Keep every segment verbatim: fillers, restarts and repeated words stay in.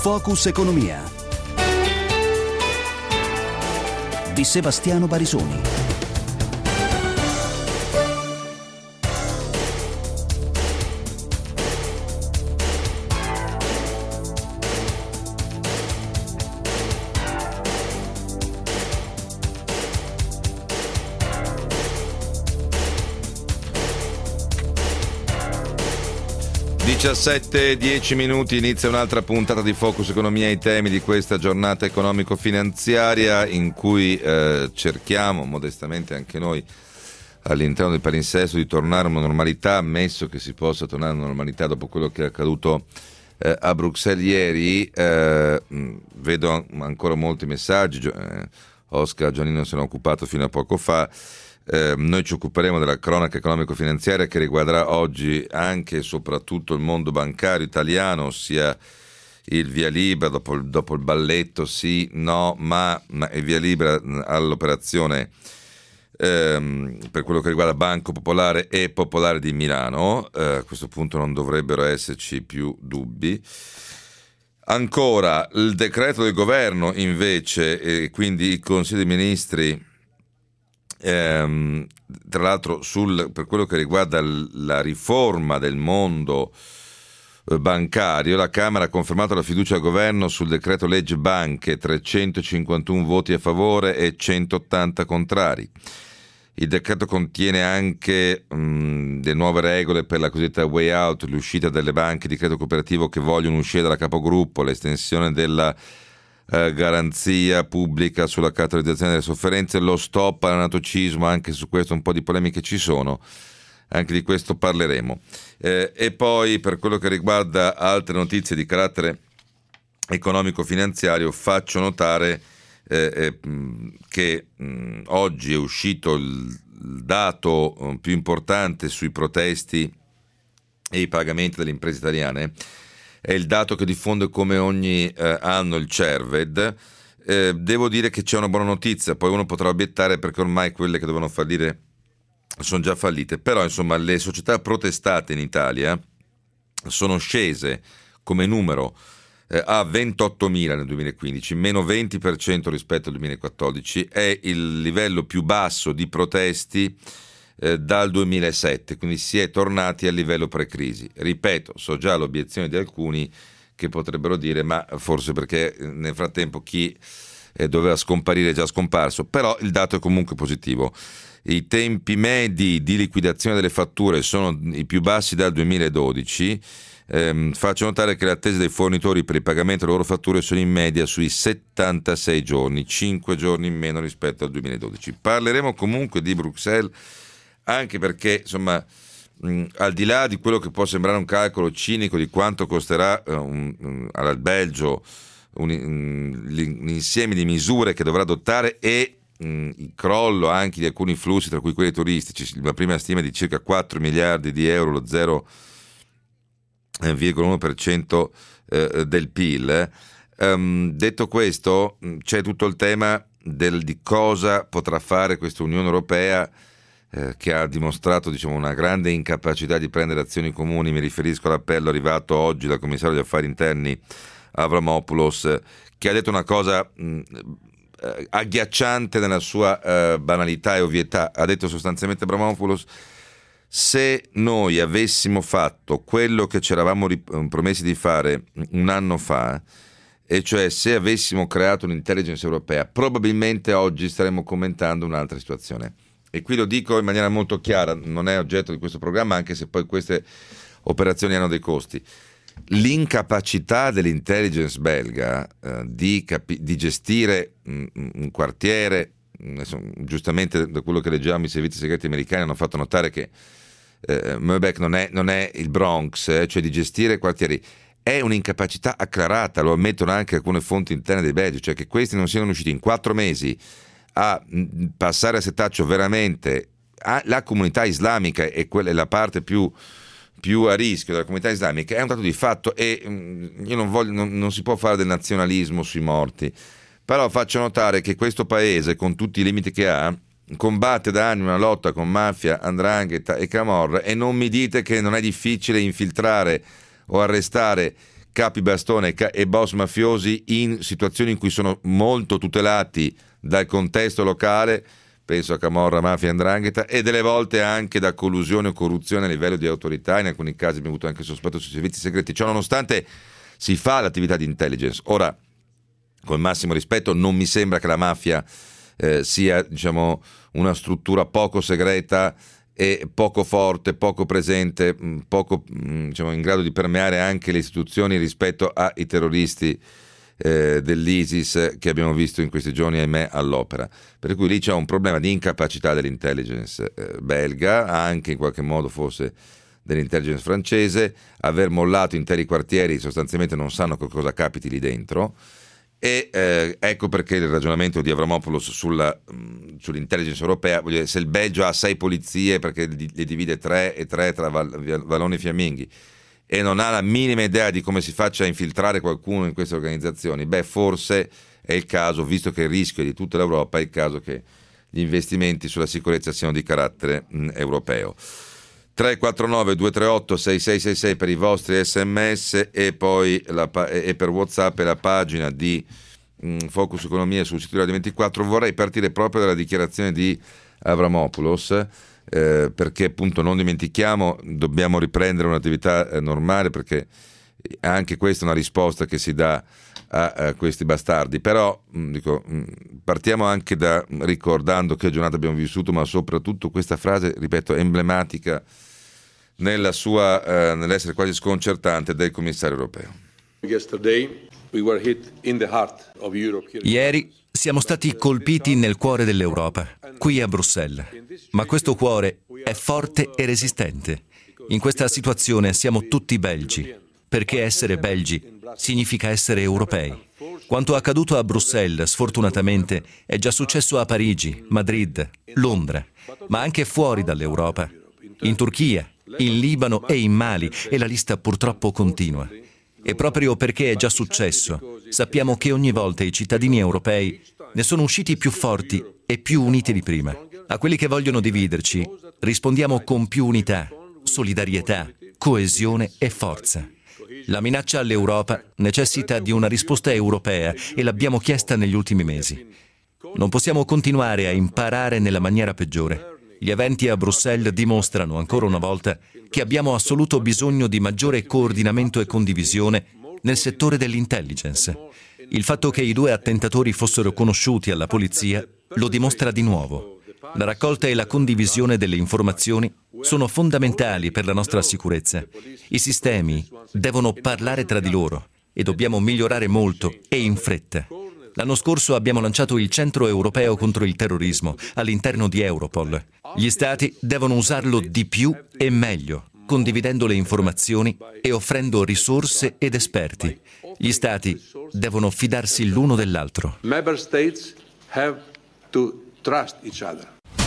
Focus Economia di Sebastiano Barisoni. diciassette e dieci minuti, inizia un'altra puntata di Focus Economia, i temi di questa giornata economico-finanziaria in cui eh, cerchiamo modestamente anche noi all'interno del palinsesto di tornare a una normalità, ammesso che si possa tornare a una normalità dopo quello che è accaduto eh, a Bruxelles ieri. Eh, vedo ancora molti messaggi, eh, Oscar Giannino se ne è occupato fino a poco fa. Eh, noi ci occuperemo della cronaca economico-finanziaria che riguarderà oggi anche e soprattutto il mondo bancario italiano, ossia il via libera dopo il, dopo il balletto sì, no, ma, ma il via libera all'operazione ehm, per quello che riguarda Banco Popolare e Popolare di Milano. Eh, a questo punto non dovrebbero esserci più dubbi. Ancora il decreto del governo invece, e quindi il Consiglio dei Ministri. Ehm, tra l'altro sul, per quello che riguarda l- la riforma del mondo eh, bancario, la Camera ha confermato la fiducia al governo sul decreto legge banche, trecentocinquantuno voti a favore e centottanta contrari. Il decreto contiene anche mh, le nuove regole per la cosiddetta way out, l'uscita delle banche di credito cooperativo che vogliono uscire dalla capogruppo, l'estensione della Eh, garanzia pubblica sulla cartolarizzazione delle sofferenze, lo stop all'anatocismo, anche su questo un po' di polemiche ci sono, anche di questo parleremo. Eh, e poi per quello che riguarda altre notizie di carattere economico-finanziario faccio notare eh, eh, che mh, oggi è uscito il, il dato uh, più importante sui protesti e i pagamenti delle imprese italiane. È il dato che diffonde come ogni eh, anno il Cerved. Eh, devo dire che c'è una buona notizia, poi uno potrà obiettare perché ormai quelle che dovevano fallire sono già fallite, però insomma le società protestate in Italia sono scese come numero eh, a ventottomila nel duemilaquindici, meno venti per cento rispetto al duemilaquattordici, è il livello più basso di protesti Eh, dal duemilasette, quindi si è tornati al livello pre-crisi. Ripeto, so già l'obiezione di alcuni che potrebbero dire ma forse perché nel frattempo chi eh, doveva scomparire è già scomparso, però il dato è comunque positivo. I tempi medi di liquidazione delle fatture sono i più bassi dal duemiladodici. Eh, faccio notare che le attese dei fornitori per il pagamento delle loro fatture sono in media sui settantasei giorni, cinque giorni in meno rispetto al duemiladodici. Parleremo comunque di Bruxelles, anche perché insomma mh, al di là di quello che può sembrare un calcolo cinico di quanto costerà uh, un, un, al Belgio un, un, l'insieme di misure che dovrà adottare e mh, il crollo anche di alcuni flussi, tra cui quelli turistici, la prima stima è di circa quattro miliardi di euro, lo zero virgola uno per cento eh, del P I L. Um, detto questo, c'è tutto il tema del, di cosa potrà fare questa Unione Europea, Eh, che ha dimostrato diciamo, una grande incapacità di prendere azioni comuni. Mi riferisco all'appello arrivato oggi dal commissario degli affari interni Avramopoulos, eh, che ha detto una cosa mh, eh, agghiacciante nella sua eh, banalità e ovvietà. Ha detto sostanzialmente Avramopoulos: se noi avessimo fatto quello che ci eravamo rip- promessi di fare un anno fa, e cioè se avessimo creato un'intelligence europea, probabilmente oggi staremmo commentando un'altra situazione. E qui lo dico in maniera molto chiara, non è oggetto di questo programma, anche se poi queste operazioni hanno dei costi. L'incapacità dell'intelligence belga eh, di, capi- di gestire un, un quartiere, adesso, giustamente da quello che leggiamo i servizi segreti americani hanno fatto notare che eh, Moabit non è, non è il Bronx, eh, cioè di gestire quartieri, è un'incapacità acclarata, lo ammettono anche alcune fonti interne dei belgi, cioè che questi non siano riusciti in quattro mesi a passare a setaccio veramente la comunità islamica, e quella è la parte più, più a rischio della comunità islamica, è un dato di fatto. E io non voglio, non, non si può fare del nazionalismo sui morti, però faccio notare che questo paese, con tutti i limiti che ha, combatte da anni una lotta con mafia, 'ndrangheta e camorra, e non mi dite che non è difficile infiltrare o arrestare capi bastone e boss mafiosi in situazioni in cui sono molto tutelati dal contesto locale, penso a Camorra, mafia e 'ndrangheta, e delle volte anche da collusione o corruzione a livello di autorità. In alcuni casi abbiamo avuto anche sospetto sui servizi segreti. Ciò nonostante si fa l'attività di intelligence. Ora, con massimo rispetto, non mi sembra che la mafia eh, sia, diciamo, una struttura poco segreta e poco forte, poco presente, poco, diciamo, in grado di permeare anche le istituzioni rispetto ai terroristi eh, dell'ISIS che abbiamo visto in questi giorni, ahimè, all'opera. Per cui lì c'è un problema di incapacità dell'intelligence eh, belga, anche in qualche modo forse dell'intelligence francese, aver mollato interi quartieri, sostanzialmente non sanno cosa capiti lì dentro. E eh, ecco perché il ragionamento di Avramopoulos sulla, mh, sull'intelligence europea, voglio dire, se il Belgio ha sei polizie perché le divide tre e tre tra val, valloni e fiamminghi e non ha la minima idea di come si faccia a infiltrare qualcuno in queste organizzazioni, beh, forse è il caso, visto che il rischio è di tutta l'Europa, è il caso che gli investimenti sulla sicurezza siano di carattere mh, europeo. tre quattro nove due tre otto sei sei sei sei per i vostri sms e poi la, e per WhatsApp e la pagina di mh, Focus Economia sul sito Radio ventiquattro. Vorrei partire proprio dalla dichiarazione di Avramopoulos eh, perché appunto non dimentichiamo, dobbiamo riprendere un'attività eh, normale, perché anche questa è una risposta che si dà a, a questi bastardi. Però mh, dico, mh, partiamo anche da ricordando che giornata abbiamo vissuto, ma soprattutto questa frase, ripeto, emblematica nella sua eh, nell'essere quasi sconcertante del commissario europeo. Ieri siamo stati colpiti nel cuore dell'Europa, qui a Bruxelles, ma questo cuore è forte e resistente. In questa situazione siamo tutti belgi, perché essere belgi significa essere europei. Quanto accaduto a Bruxelles, sfortunatamente, è già successo a Parigi, Madrid, Londra, ma anche fuori dall'Europa, in Turchia, in Libano e in Mali, e la lista purtroppo continua. E proprio perché è già successo, sappiamo che ogni volta i cittadini europei ne sono usciti più forti e più uniti di prima. A quelli che vogliono dividerci rispondiamo con più unità, solidarietà, coesione e forza. La minaccia all'Europa necessita di una risposta europea e l'abbiamo chiesta negli ultimi mesi. Non possiamo continuare a imparare nella maniera peggiore. Gli eventi a Bruxelles dimostrano ancora una volta che abbiamo assoluto bisogno di maggiore coordinamento e condivisione nel settore dell'intelligence. Il fatto che i due attentatori fossero conosciuti alla polizia lo dimostra di nuovo. La raccolta e la condivisione delle informazioni sono fondamentali per la nostra sicurezza. I sistemi devono parlare tra di loro e dobbiamo migliorare molto e in fretta. L'anno scorso abbiamo lanciato il Centro Europeo contro il Terrorismo all'interno di Europol. Gli Stati devono usarlo di più e meglio, condividendo le informazioni e offrendo risorse ed esperti. Gli Stati devono fidarsi l'uno dell'altro. Member States have to trust each other.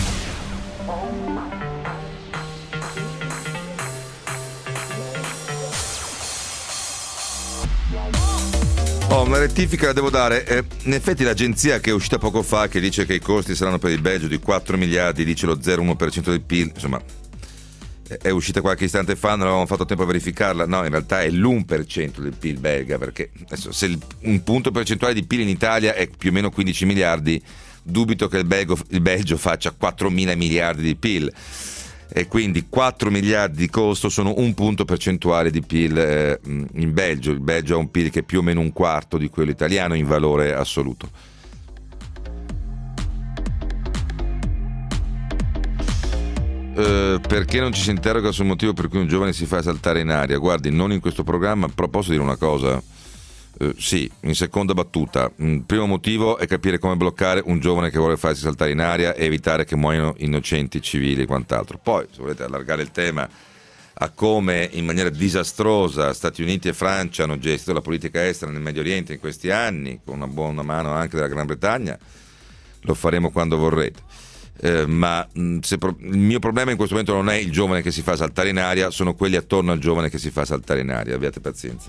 Oh, una rettifica la devo dare. Eh, in effetti l'agenzia che è uscita poco fa, che dice che i costi saranno per il Belgio di quattro miliardi, dice lo zero virgola uno per cento del P I L, insomma, è uscita qualche istante fa, non avevamo fatto tempo a verificarla. No, in realtà è l'uno per cento del P I L belga, perché adesso, se il, un punto percentuale di P I L in Italia è più o meno quindici miliardi, dubito che il, Belgo, il Belgio faccia quattromila miliardi di P I L. E quindi quattro miliardi di costo sono un punto percentuale di P I L eh, in Belgio. Il Belgio ha un P I L che è più o meno un quarto di quello italiano in valore assoluto. Eh, perché non ci si interroga sul motivo per cui un giovane si fa saltare in aria? Guardi, non in questo programma, però posso dire una cosa? Eh, sì, in seconda battuta. Il primo motivo è capire come bloccare un giovane che vuole farsi saltare in aria e evitare che muoiano innocenti civili e quant'altro. Poi, se volete allargare il tema a come in maniera disastrosa Stati Uniti e Francia hanno gestito la politica estera nel Medio Oriente in questi anni, con una buona mano anche della Gran Bretagna, lo faremo quando vorrete. Eh, ma mh, se pro- il mio problema in questo momento non è il giovane che si fa saltare in aria, sono quelli attorno al giovane che si fa saltare in aria. Abbiate pazienza.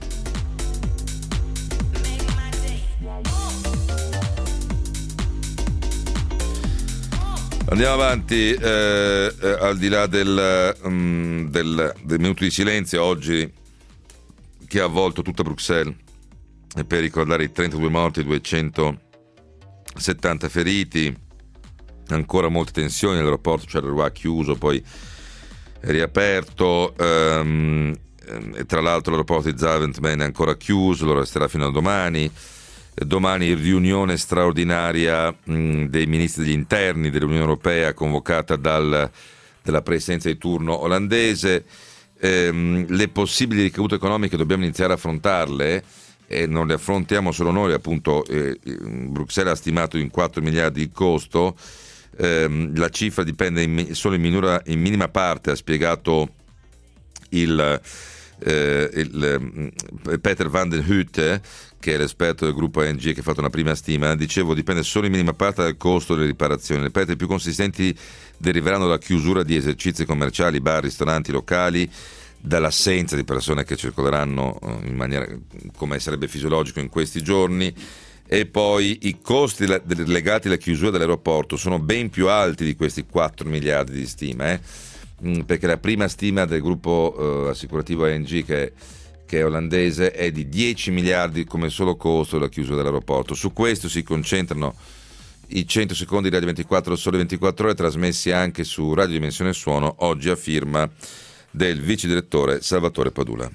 Andiamo avanti, eh, eh, al di là del, um, del, del minuto di silenzio. Oggi che ha avvolto tutta Bruxelles per ricordare i trentadue morti e duecentosettanta feriti. Ancora molte tensioni nell'aeroporto Charleroi, chiuso, poi riaperto. Um, e tra l'altro l'aeroporto di Zaventem è ancora chiuso, lo resterà fino a domani. Domani riunione straordinaria mh, dei ministri degli interni dell'Unione Europea convocata dal, dalla presidenza di turno olandese. Ehm, le possibili ricadute economiche dobbiamo iniziare a affrontarle, e non le affrontiamo solo noi, appunto. eh, Bruxelles ha stimato in quattro miliardi il costo. Ehm, la cifra dipende in, solo in, minura, in minima parte, ha spiegato il, eh, il eh, Peter van den Hütte, che è l'esperto del gruppo A N G, che ha fatto una prima stima. Dicevo, dipende solo in minima parte dal costo delle riparazioni. Le perdite più consistenti deriveranno dalla chiusura di esercizi commerciali, bar, ristoranti, locali, dall'assenza di persone che circoleranno in maniera come sarebbe fisiologico in questi giorni, e poi i costi legati alla chiusura dell'aeroporto sono ben più alti di questi quattro miliardi di stima, eh? perché la prima stima del gruppo eh, assicurativo A N G, che è che è olandese, è di dieci miliardi come solo costo della chiusura dell'aeroporto. Su questo si concentrano i cento secondi di Radio ventiquattro, Sole ventiquattro Ore, trasmessi anche su Radio Dimensione Suono, oggi a firma del vice direttore Salvatore Padula.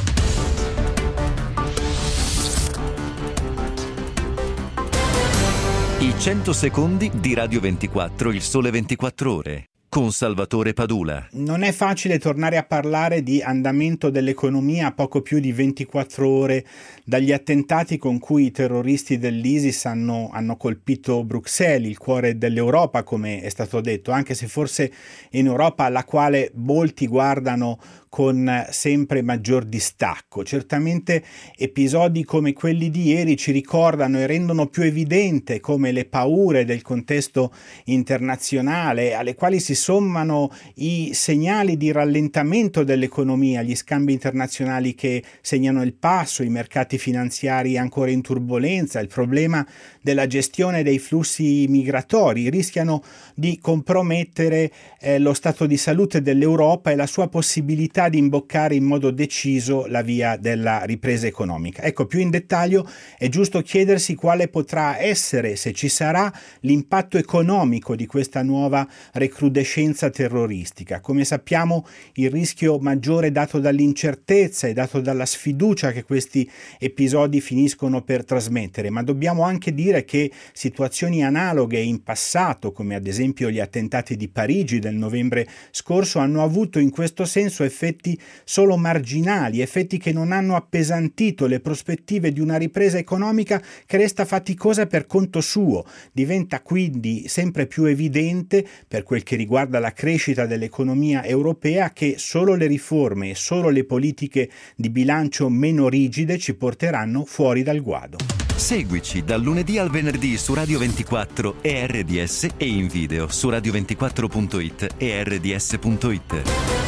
I cento secondi di Radio ventiquattro, il Sole ventiquattro Ore, con Salvatore Padula. Non è facile tornare a parlare di andamento dell'economia a poco più di ventiquattro ore dagli attentati con cui i terroristi dell'ISIS hanno, hanno colpito Bruxelles, il cuore dell'Europa, come è stato detto, anche se forse in Europa alla quale molti guardano con sempre maggior distacco. Certamente episodi come quelli di ieri ci ricordano e rendono più evidente come le paure del contesto internazionale, alle quali si sommano i segnali di rallentamento dell'economia, gli scambi internazionali che segnano il passo, i mercati finanziari ancora in turbolenza, il problema della gestione dei flussi migratori, rischiano di compromettere eh, lo stato di salute dell'Europa e la sua possibilità di imboccare in modo deciso la via della ripresa economica. Ecco, più in dettaglio è giusto chiedersi quale potrà essere, se ci sarà, l'impatto economico di questa nuova recrudescenza terroristica. Come sappiamo, il rischio maggiore dato dall'incertezza e dato dalla sfiducia che questi episodi finiscono per trasmettere, ma dobbiamo anche dire che situazioni analoghe in passato, come ad esempio gli attentati di Parigi del novembre scorso, hanno avuto in questo senso effetti solo marginali, effetti che non hanno appesantito le prospettive di una ripresa economica che resta faticosa per conto suo. Diventa quindi sempre più evidente, per quel che riguarda la crescita dell'economia europea, che solo le riforme e solo le politiche di bilancio meno rigide ci porteranno fuori dal guado. Seguici dal lunedì al venerdì su Radio ventiquattro e R D S e in video su radio ventiquattro punto it e R D S punto it.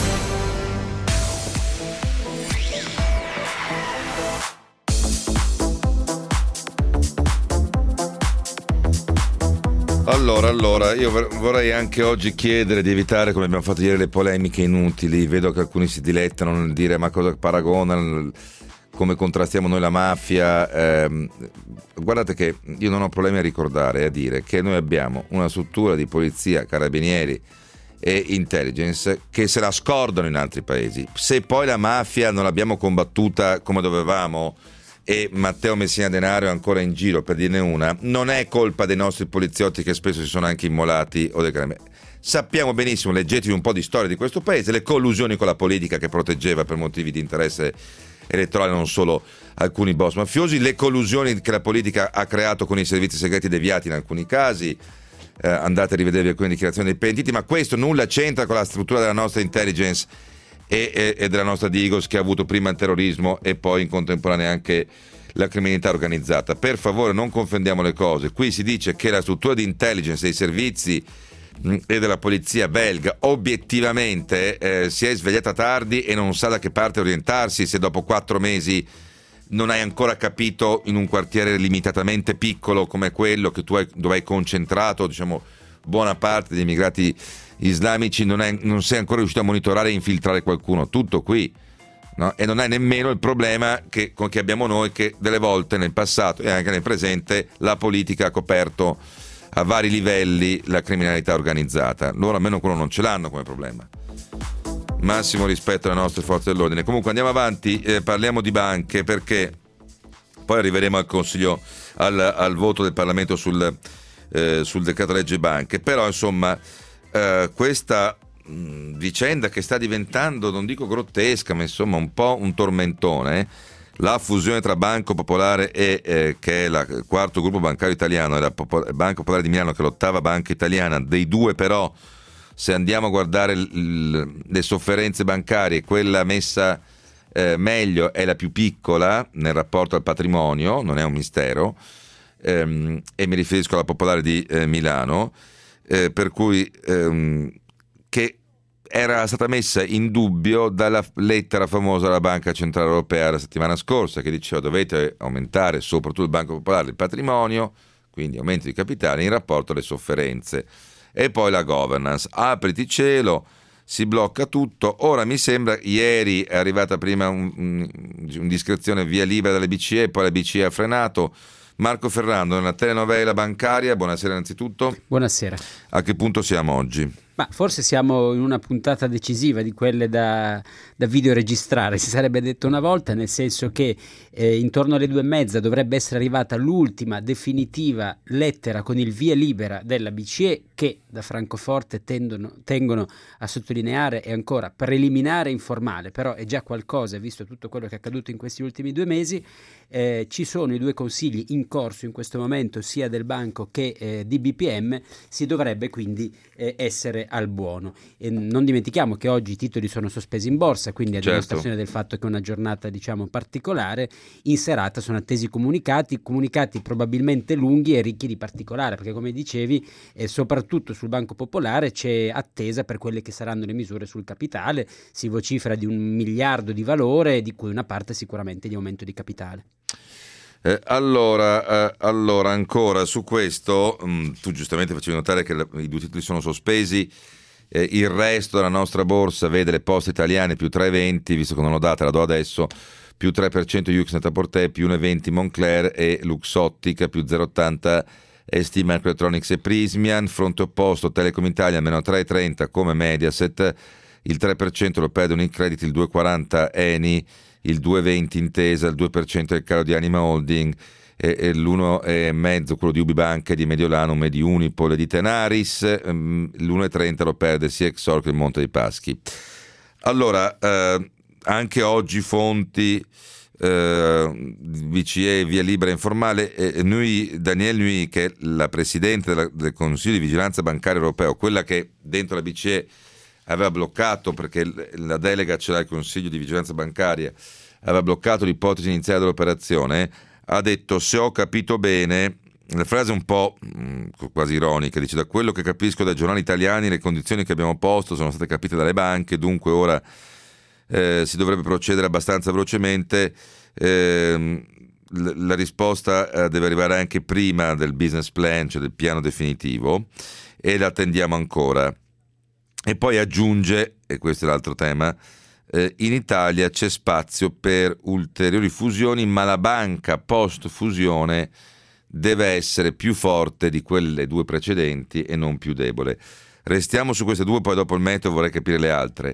Allora, allora, io vorrei anche oggi chiedere di evitare, come abbiamo fatto ieri, le polemiche inutili. Vedo che alcuni si dilettano nel dire ma cosa paragona, come contrastiamo noi la mafia. Eh, guardate che io non ho problemi a ricordare e a dire che noi abbiamo una struttura di polizia, carabinieri e intelligence che se la scordano in altri paesi. Se poi la mafia non l'abbiamo combattuta come dovevamo e Matteo Messina Denaro è ancora in giro, per dirne una, non è colpa dei nostri poliziotti che spesso si sono anche immolati o dei carabinieri. Sappiamo benissimo, leggetevi un po' di storia di questo paese, le collusioni con la politica che proteggeva per motivi di interesse elettorale non solo alcuni boss mafiosi, le collusioni che la politica ha creato con i servizi segreti deviati in alcuni casi. Eh, andate a rivedervi alcune dichiarazioni dei pentiti, ma questo nulla c'entra con la struttura della nostra intelligence e, e, e della nostra Digos, che ha avuto prima il terrorismo e poi in contemporanea anche la criminalità organizzata. Per favore, non confondiamo le cose. Qui si dice che la struttura di intelligence dei servizi mh, e della polizia belga obiettivamente eh, si è svegliata tardi e non sa da che parte orientarsi, se dopo quattro mesi non hai ancora capito, in un quartiere limitatamente piccolo come quello che tu hai, dove hai concentrato, diciamo, buona parte degli immigrati islamici, non, è, non sei ancora riuscito a monitorare e infiltrare qualcuno. Tutto qui. no? E non hai nemmeno il problema che, che abbiamo noi, che delle volte nel passato e anche nel presente la politica ha coperto a vari livelli la criminalità organizzata. Loro almeno quello non ce l'hanno come problema. Massimo rispetto alle nostre forze dell'ordine. Comunque andiamo avanti, eh, parliamo di banche, perché poi arriveremo al consiglio, al, al voto del Parlamento sul, eh, sul decreto legge banche. Però insomma eh, questa mh, vicenda che sta diventando, non dico grottesca, ma insomma un po' un tormentone, eh? La fusione tra Banco Popolare e eh, che è la, il quarto gruppo bancario italiano, e la Popo- Banca Popolare di Milano, che è l'ottava banca italiana. Dei due però, se andiamo a guardare l- l- le sofferenze bancarie, quella messa eh, meglio è la più piccola nel rapporto al patrimonio, non è un mistero, ehm, e mi riferisco alla Popolare di eh, Milano, eh, per cui ehm, che era stata messa in dubbio dalla lettera famosa della Banca Centrale Europea la settimana scorsa, che diceva dovete aumentare, soprattutto il Banco Popolare, il patrimonio, quindi aumento di capitale in rapporto alle sofferenze. E poi la governance, apriti cielo, si blocca tutto. Ora mi sembra, ieri è arrivata prima un, un, un'indiscrezione via libera dalle B C E, poi la B C E ha frenato. Marco Ferrando, nella telenovela bancaria, buonasera innanzitutto. Buonasera. A che punto siamo oggi? Ma forse siamo in una puntata decisiva, di quelle da, da videoregistrare, si sarebbe detto una volta, nel senso che eh, intorno alle due e mezza dovrebbe essere arrivata l'ultima definitiva lettera con il via libera della B C E, che da Francoforte tendono, tengono a sottolineare è ancora preliminare e informale, però è già qualcosa, visto tutto quello che è accaduto in questi ultimi due mesi. Eh, ci sono i due consigli in corso in questo momento, sia del banco che eh, di B P M. Si dovrebbe quindi eh, essere al buono. E non dimentichiamo che oggi i titoli sono sospesi in borsa, quindi a dimostrazione certo. del fatto che è una giornata, diciamo, particolare. In serata sono attesi comunicati, comunicati probabilmente lunghi e ricchi di particolare, perché come dicevi, eh, soprattutto sul Banco Popolare c'è attesa per quelle che saranno le misure sul capitale. Si vocifera di un miliardo di valore, di cui una parte sicuramente di aumento di capitale. Eh, allora, eh, allora, ancora su questo, mh, tu giustamente facevi notare che la, i due titoli sono sospesi, eh, il resto della nostra borsa vede le Poste Italiane più tre virgola venti, visto che non l'ho data, la do adesso, più tre per cento Yux Net-a-Porter, più uno virgola venti Moncler e Luxottica, più zero virgola ottanta S T Microelectronics e Prismian. Fronte opposto Telecom Italia meno tre virgola trenta come Mediaset, il tre per cento lo perde Unicredit, il due virgola quaranta Eni, il due virgola venti Intesa, il due per cento del calo di Anima Holding e, e l'uno virgola cinque quello di Ubibanca, di Mediolanum e di Unipol e di Tenaris. L'uno virgola trenta lo perde sia Exor che il Monte dei Paschi. Allora, eh, anche oggi fonti eh, B C E, via libera informale, eh, Nui, Danielle Nui, che è la presidente della, del Consiglio di Vigilanza Bancaria Europeo, quella che dentro la B C E aveva bloccato, perché la delega ce l'ha il Consiglio di Vigilanza Bancaria, aveva bloccato l'ipotesi iniziale dell'operazione, ha detto: se ho capito bene, la frase è un po' mh, quasi ironica, dice: da quello che capisco dai giornali italiani le condizioni che abbiamo posto sono state capite dalle banche, dunque ora eh, si dovrebbe procedere abbastanza velocemente. Eh, la risposta eh, deve arrivare anche prima del business plan, cioè del piano definitivo, e la attendiamo ancora. E poi aggiunge, e questo è l'altro tema, eh, in Italia c'è spazio per ulteriori fusioni, ma la banca post fusione deve essere più forte di quelle due precedenti e non più debole. Restiamo su queste due, poi dopo il metodo vorrei capire le altre.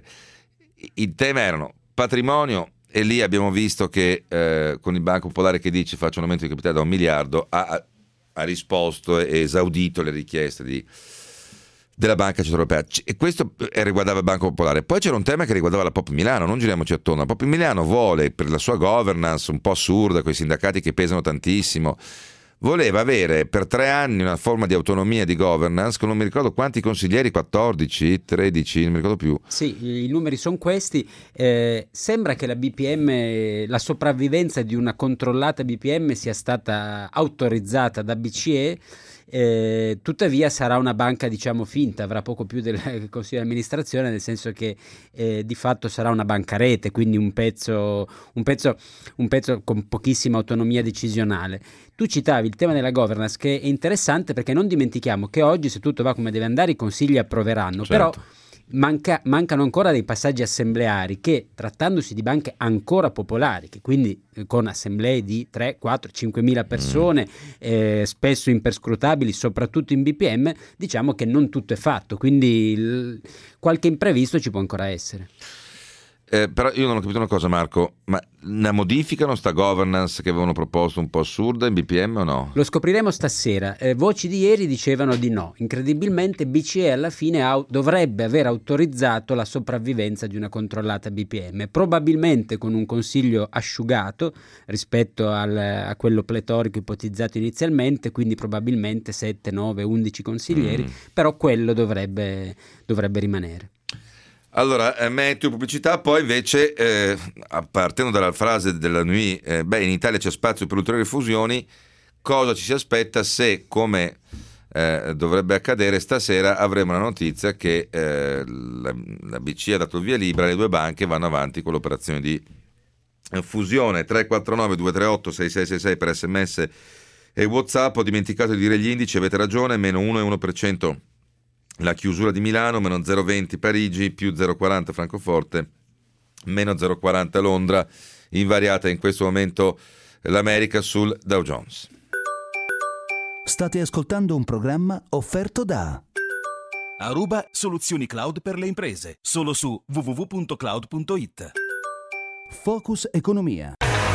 I temi erano patrimonio, e lì abbiamo visto che eh, con il Banco Popolare che dice faccio un aumento di capitale da un miliardo, ha, ha risposto e esaudito le richieste di della Banca Centrale Europea, e questo riguardava il Banco Popolare. Poi c'era un tema che riguardava la Pop Milano, non giriamoci attorno. La Pop Milano vuole, per la sua governance un po' assurda, con i sindacati che pesano tantissimo, voleva avere per tre anni una forma di autonomia di governance con non mi ricordo quanti consiglieri, quattordici, tredici, non mi ricordo più. Sì, i numeri sono questi. Eh, sembra che la B P M, la sopravvivenza di una controllata B P M sia stata autorizzata da B C E. Eh, tuttavia sarà una banca, diciamo, finta, avrà poco più del consiglio di amministrazione, nel senso che eh, di fatto sarà una banca rete, quindi un pezzo, un pezzo, un pezzo con pochissima autonomia decisionale. Tu citavi il tema della governance, che è interessante perché non dimentichiamo che oggi, se tutto va come deve andare, i consigli approveranno, certo. però manca, mancano ancora dei passaggi assembleari che, trattandosi di banche ancora popolari, che quindi eh, con assemblee di tre, quattro, cinquemila persone, eh, spesso imperscrutabili, soprattutto in B P M, diciamo che non tutto è fatto, quindi il, qualche imprevisto ci può ancora essere. Eh, però io non ho capito una cosa, Marco, ma la modificano sta governance che avevano proposto un po' assurda in B P M o no? Lo scopriremo stasera. Eh, voci di ieri dicevano di no. Incredibilmente B C E alla fine au- dovrebbe aver autorizzato la sopravvivenza di una controllata B P M, probabilmente con un consiglio asciugato rispetto al, a quello pletorico ipotizzato inizialmente, quindi probabilmente sette, nove, undici consiglieri, mm. però quello dovrebbe, dovrebbe rimanere. Allora, eh, meteo pubblicità, poi invece, eh, partendo dalla frase della N U I, eh, beh, in Italia c'è spazio per ulteriori fusioni, cosa ci si aspetta se, come eh, dovrebbe accadere, stasera avremo la notizia che eh, la, la B C E ha dato il via libera, le due banche vanno avanti con l'operazione di fusione. Tre quattro nove due tre otto sei sei sei sei per sms e WhatsApp. Ho dimenticato di dire gli indici, avete ragione, meno uno virgola uno per cento la chiusura di Milano, meno zero virgola venti Parigi, più zero virgola quaranta Francoforte, meno zero virgola quaranta Londra, invariata in questo momento l'America sul Dow Jones. State ascoltando un programma offerto da Aruba Soluzioni Cloud per le imprese, solo su w w w punto cloud punto i t. Focus Economia.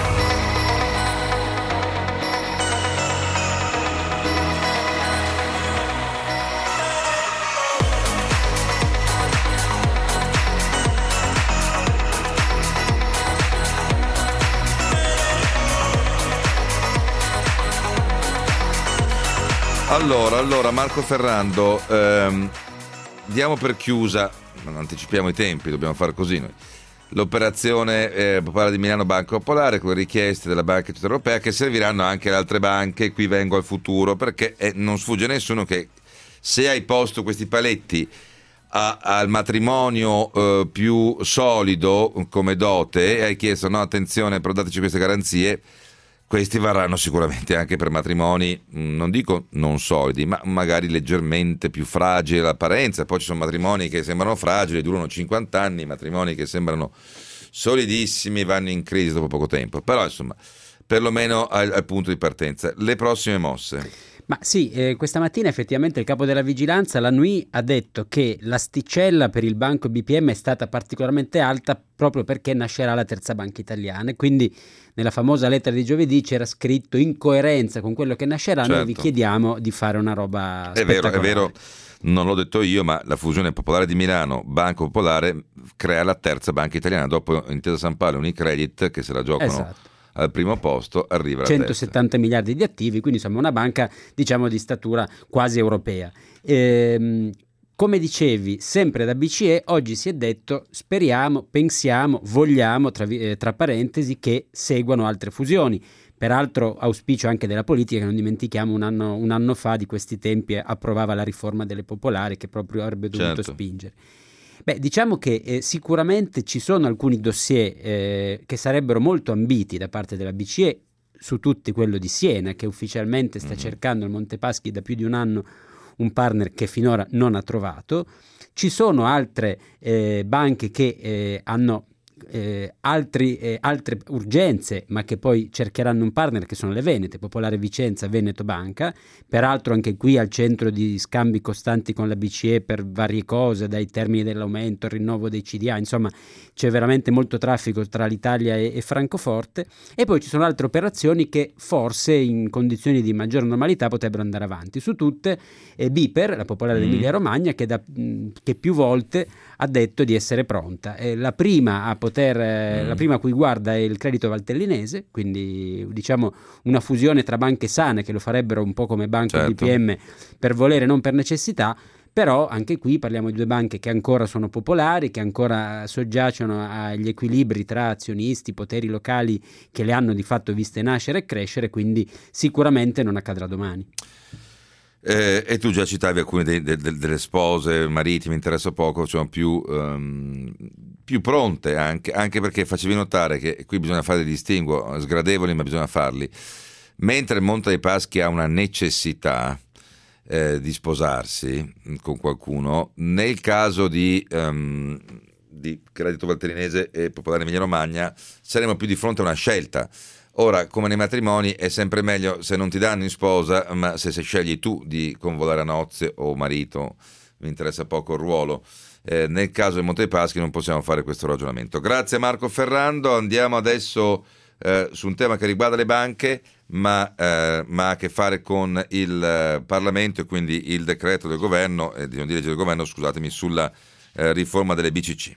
Allora, allora Marco Ferrando, ehm, diamo per chiusa, non anticipiamo i tempi, dobbiamo fare così noi, l'operazione eh, popolare di Milano Banca Popolare con le richieste della Banca Centrale Europea che serviranno anche alle altre banche. Qui vengo al futuro, perché eh, non sfugge a nessuno che se hai posto questi paletti a, al matrimonio eh, più solido come dote e hai chiesto no attenzione però dateci queste garanzie, questi varranno sicuramente anche per matrimoni, non dico non solidi, ma magari leggermente più fragili all'apparenza. Poi ci sono matrimoni che sembrano fragili, durano cinquanta anni, matrimoni che sembrano solidissimi, vanno in crisi dopo poco tempo. Però insomma, perlomeno al, al punto di partenza. Le prossime mosse. Ma sì, eh, questa mattina effettivamente il capo della vigilanza, la N U I, ha detto che l'asticella per il banco B P M è stata particolarmente alta proprio perché nascerà la terza banca italiana, e quindi nella famosa lettera di giovedì c'era scritto in coerenza con quello che nascerà, certo. Noi vi chiediamo di fare una roba è vero, è vero, non l'ho detto io, ma la fusione popolare di Milano, Banco Popolare, crea la terza banca italiana, dopo Intesa Sanpaolo e Unicredit che se la giocano. Esatto. Al primo posto arriva la centosettanta miliardi di attivi, quindi insomma una banca diciamo di statura quasi europea. Ehm, come dicevi, sempre da B C E oggi si è detto speriamo, pensiamo, vogliamo, tra, eh, tra parentesi, che seguano altre fusioni. Peraltro auspicio anche della politica, che non dimentichiamo un anno, un anno fa di questi tempi approvava la riforma delle popolari che proprio avrebbe dovuto certo. spingere. Beh, diciamo che eh, sicuramente ci sono alcuni dossier eh, che sarebbero molto ambiti da parte della B C E, su tutti quello di Siena, che ufficialmente sta mm-hmm. cercando il Montepaschi da più di un anno un partner che finora non ha trovato. Ci sono altre eh, banche che eh, hanno eh, altri, eh, altre urgenze, ma che poi cercheranno un partner, che sono le Venete, Popolare Vicenza, Veneto Banca, peraltro anche qui al centro di scambi costanti con la B C E per varie cose, dai termini dell'aumento, il rinnovo dei C D A, insomma c'è veramente molto traffico tra l'Italia e, e Francoforte. E poi ci sono altre operazioni che forse in condizioni di maggiore normalità potrebbero andare avanti. Su tutte eh, Biper, la Popolare mm. d'Emilia Romagna, che, da, mh, che più volte ha detto di essere pronta. Eh, la prima a poter, eh, mm. la prima a cui guarda è il Credito Valtellinese, quindi diciamo una fusione tra banche sane che lo farebbero un po' come Banco certo. B P M per volere, non per necessità. Però anche qui parliamo di due banche che ancora sono popolari, che ancora soggiacciono agli equilibri tra azionisti, poteri locali che le hanno di fatto viste nascere e crescere, quindi sicuramente non accadrà domani. Eh, e tu già citavi alcune de, de, de, delle spose marittime, interessa poco, sono più, um, più pronte anche, anche perché facevi notare che qui bisogna fare dei distinguo sgradevoli, ma bisogna farli. Mentre il Monte dei Paschi ha una necessità, eh, di sposarsi con qualcuno, nel caso di, um, di Credito Valtellinese e Popolare Emilia Romagna saremo più di fronte a una scelta. Ora, come nei matrimoni, è sempre meglio se non ti danno in sposa, ma se, se scegli tu di convolare a nozze o marito, mi interessa poco il ruolo. Eh, nel caso del Monte dei Paschi non possiamo fare questo ragionamento. Grazie Marco Ferrando. Andiamo adesso eh, su un tema che riguarda le banche, ma, eh, ma ha a che fare con il eh, Parlamento e quindi il decreto del governo, eh, di non di legge del governo, scusatemi, sulla eh, riforma delle B C C.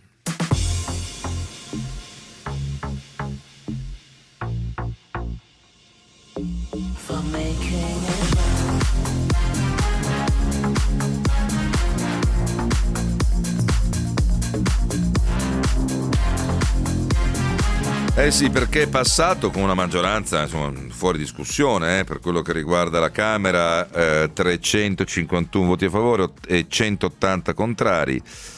Eh sì, perché è passato con una maggioranza insomma, fuori discussione eh, per quello che riguarda la Camera, eh, trecentocinquantuno voti a favore e centottanta contrari.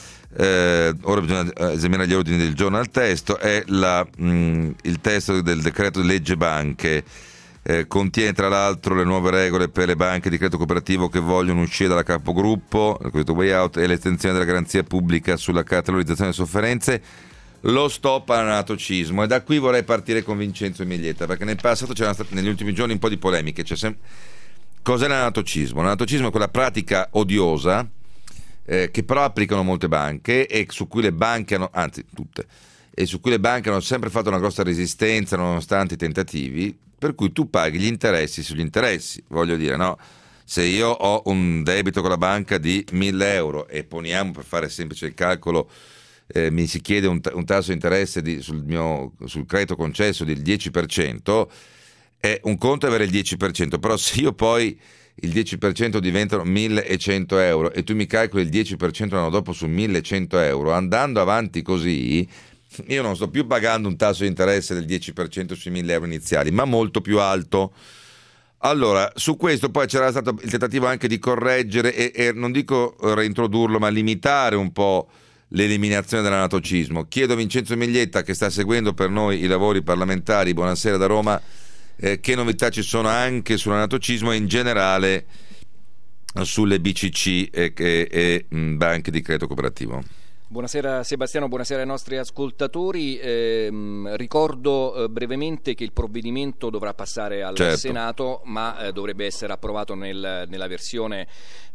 Eh, ora bisogna esaminare gli ordini del giorno al testo. È la, mh, il testo del decreto di legge banche. Eh, contiene tra l'altro le nuove regole per le banche di credito cooperativo che vogliono uscire dalla capogruppo, il cosiddetto way out, e l'estensione della garanzia pubblica sulla cartolarizzazione delle sofferenze. Lo stop all'anatocismo, e da qui vorrei partire con Vincenzo Miglietta, perché nel passato c'erano state negli ultimi giorni un po' di polemiche. C'è sem- Cos'è l'anatocismo? L'anatocismo è quella pratica odiosa eh, che però applicano molte banche e su cui le banche hanno, anzi tutte, e su cui le banche hanno sempre fatto una grossa resistenza nonostante i tentativi, per cui tu paghi gli interessi sugli interessi. Voglio dire, no? Se io ho un debito con la banca di mille euro e poniamo, per fare semplice il calcolo, Eh, mi si chiede un, t- un tasso di interesse di, sul, mio, sul credito concesso del dieci per cento, è un conto avere il dieci per cento, però se io poi il dieci per cento diventano millecento euro e tu mi calcoli il dieci per cento l'anno dopo su millecento euro, andando avanti così io non sto più pagando un tasso di interesse del dieci per cento sui mille euro iniziali, ma molto più alto. Allora, su questo poi c'era stato il tentativo anche di correggere e, e non dico reintrodurlo, ma limitare un po' l'eliminazione dell'anatocismo. Chiedo a Vincenzo Miglietta, che sta seguendo per noi i lavori parlamentari, buonasera da Roma, eh, che novità ci sono anche sull'anatocismo e in generale sulle B C C e, e, e mh, banche di credito cooperativo. Buonasera Sebastiano, buonasera ai nostri ascoltatori. Eh, ricordo eh, brevemente che il provvedimento dovrà passare al certo. Senato, ma eh, dovrebbe essere approvato nel, nella versione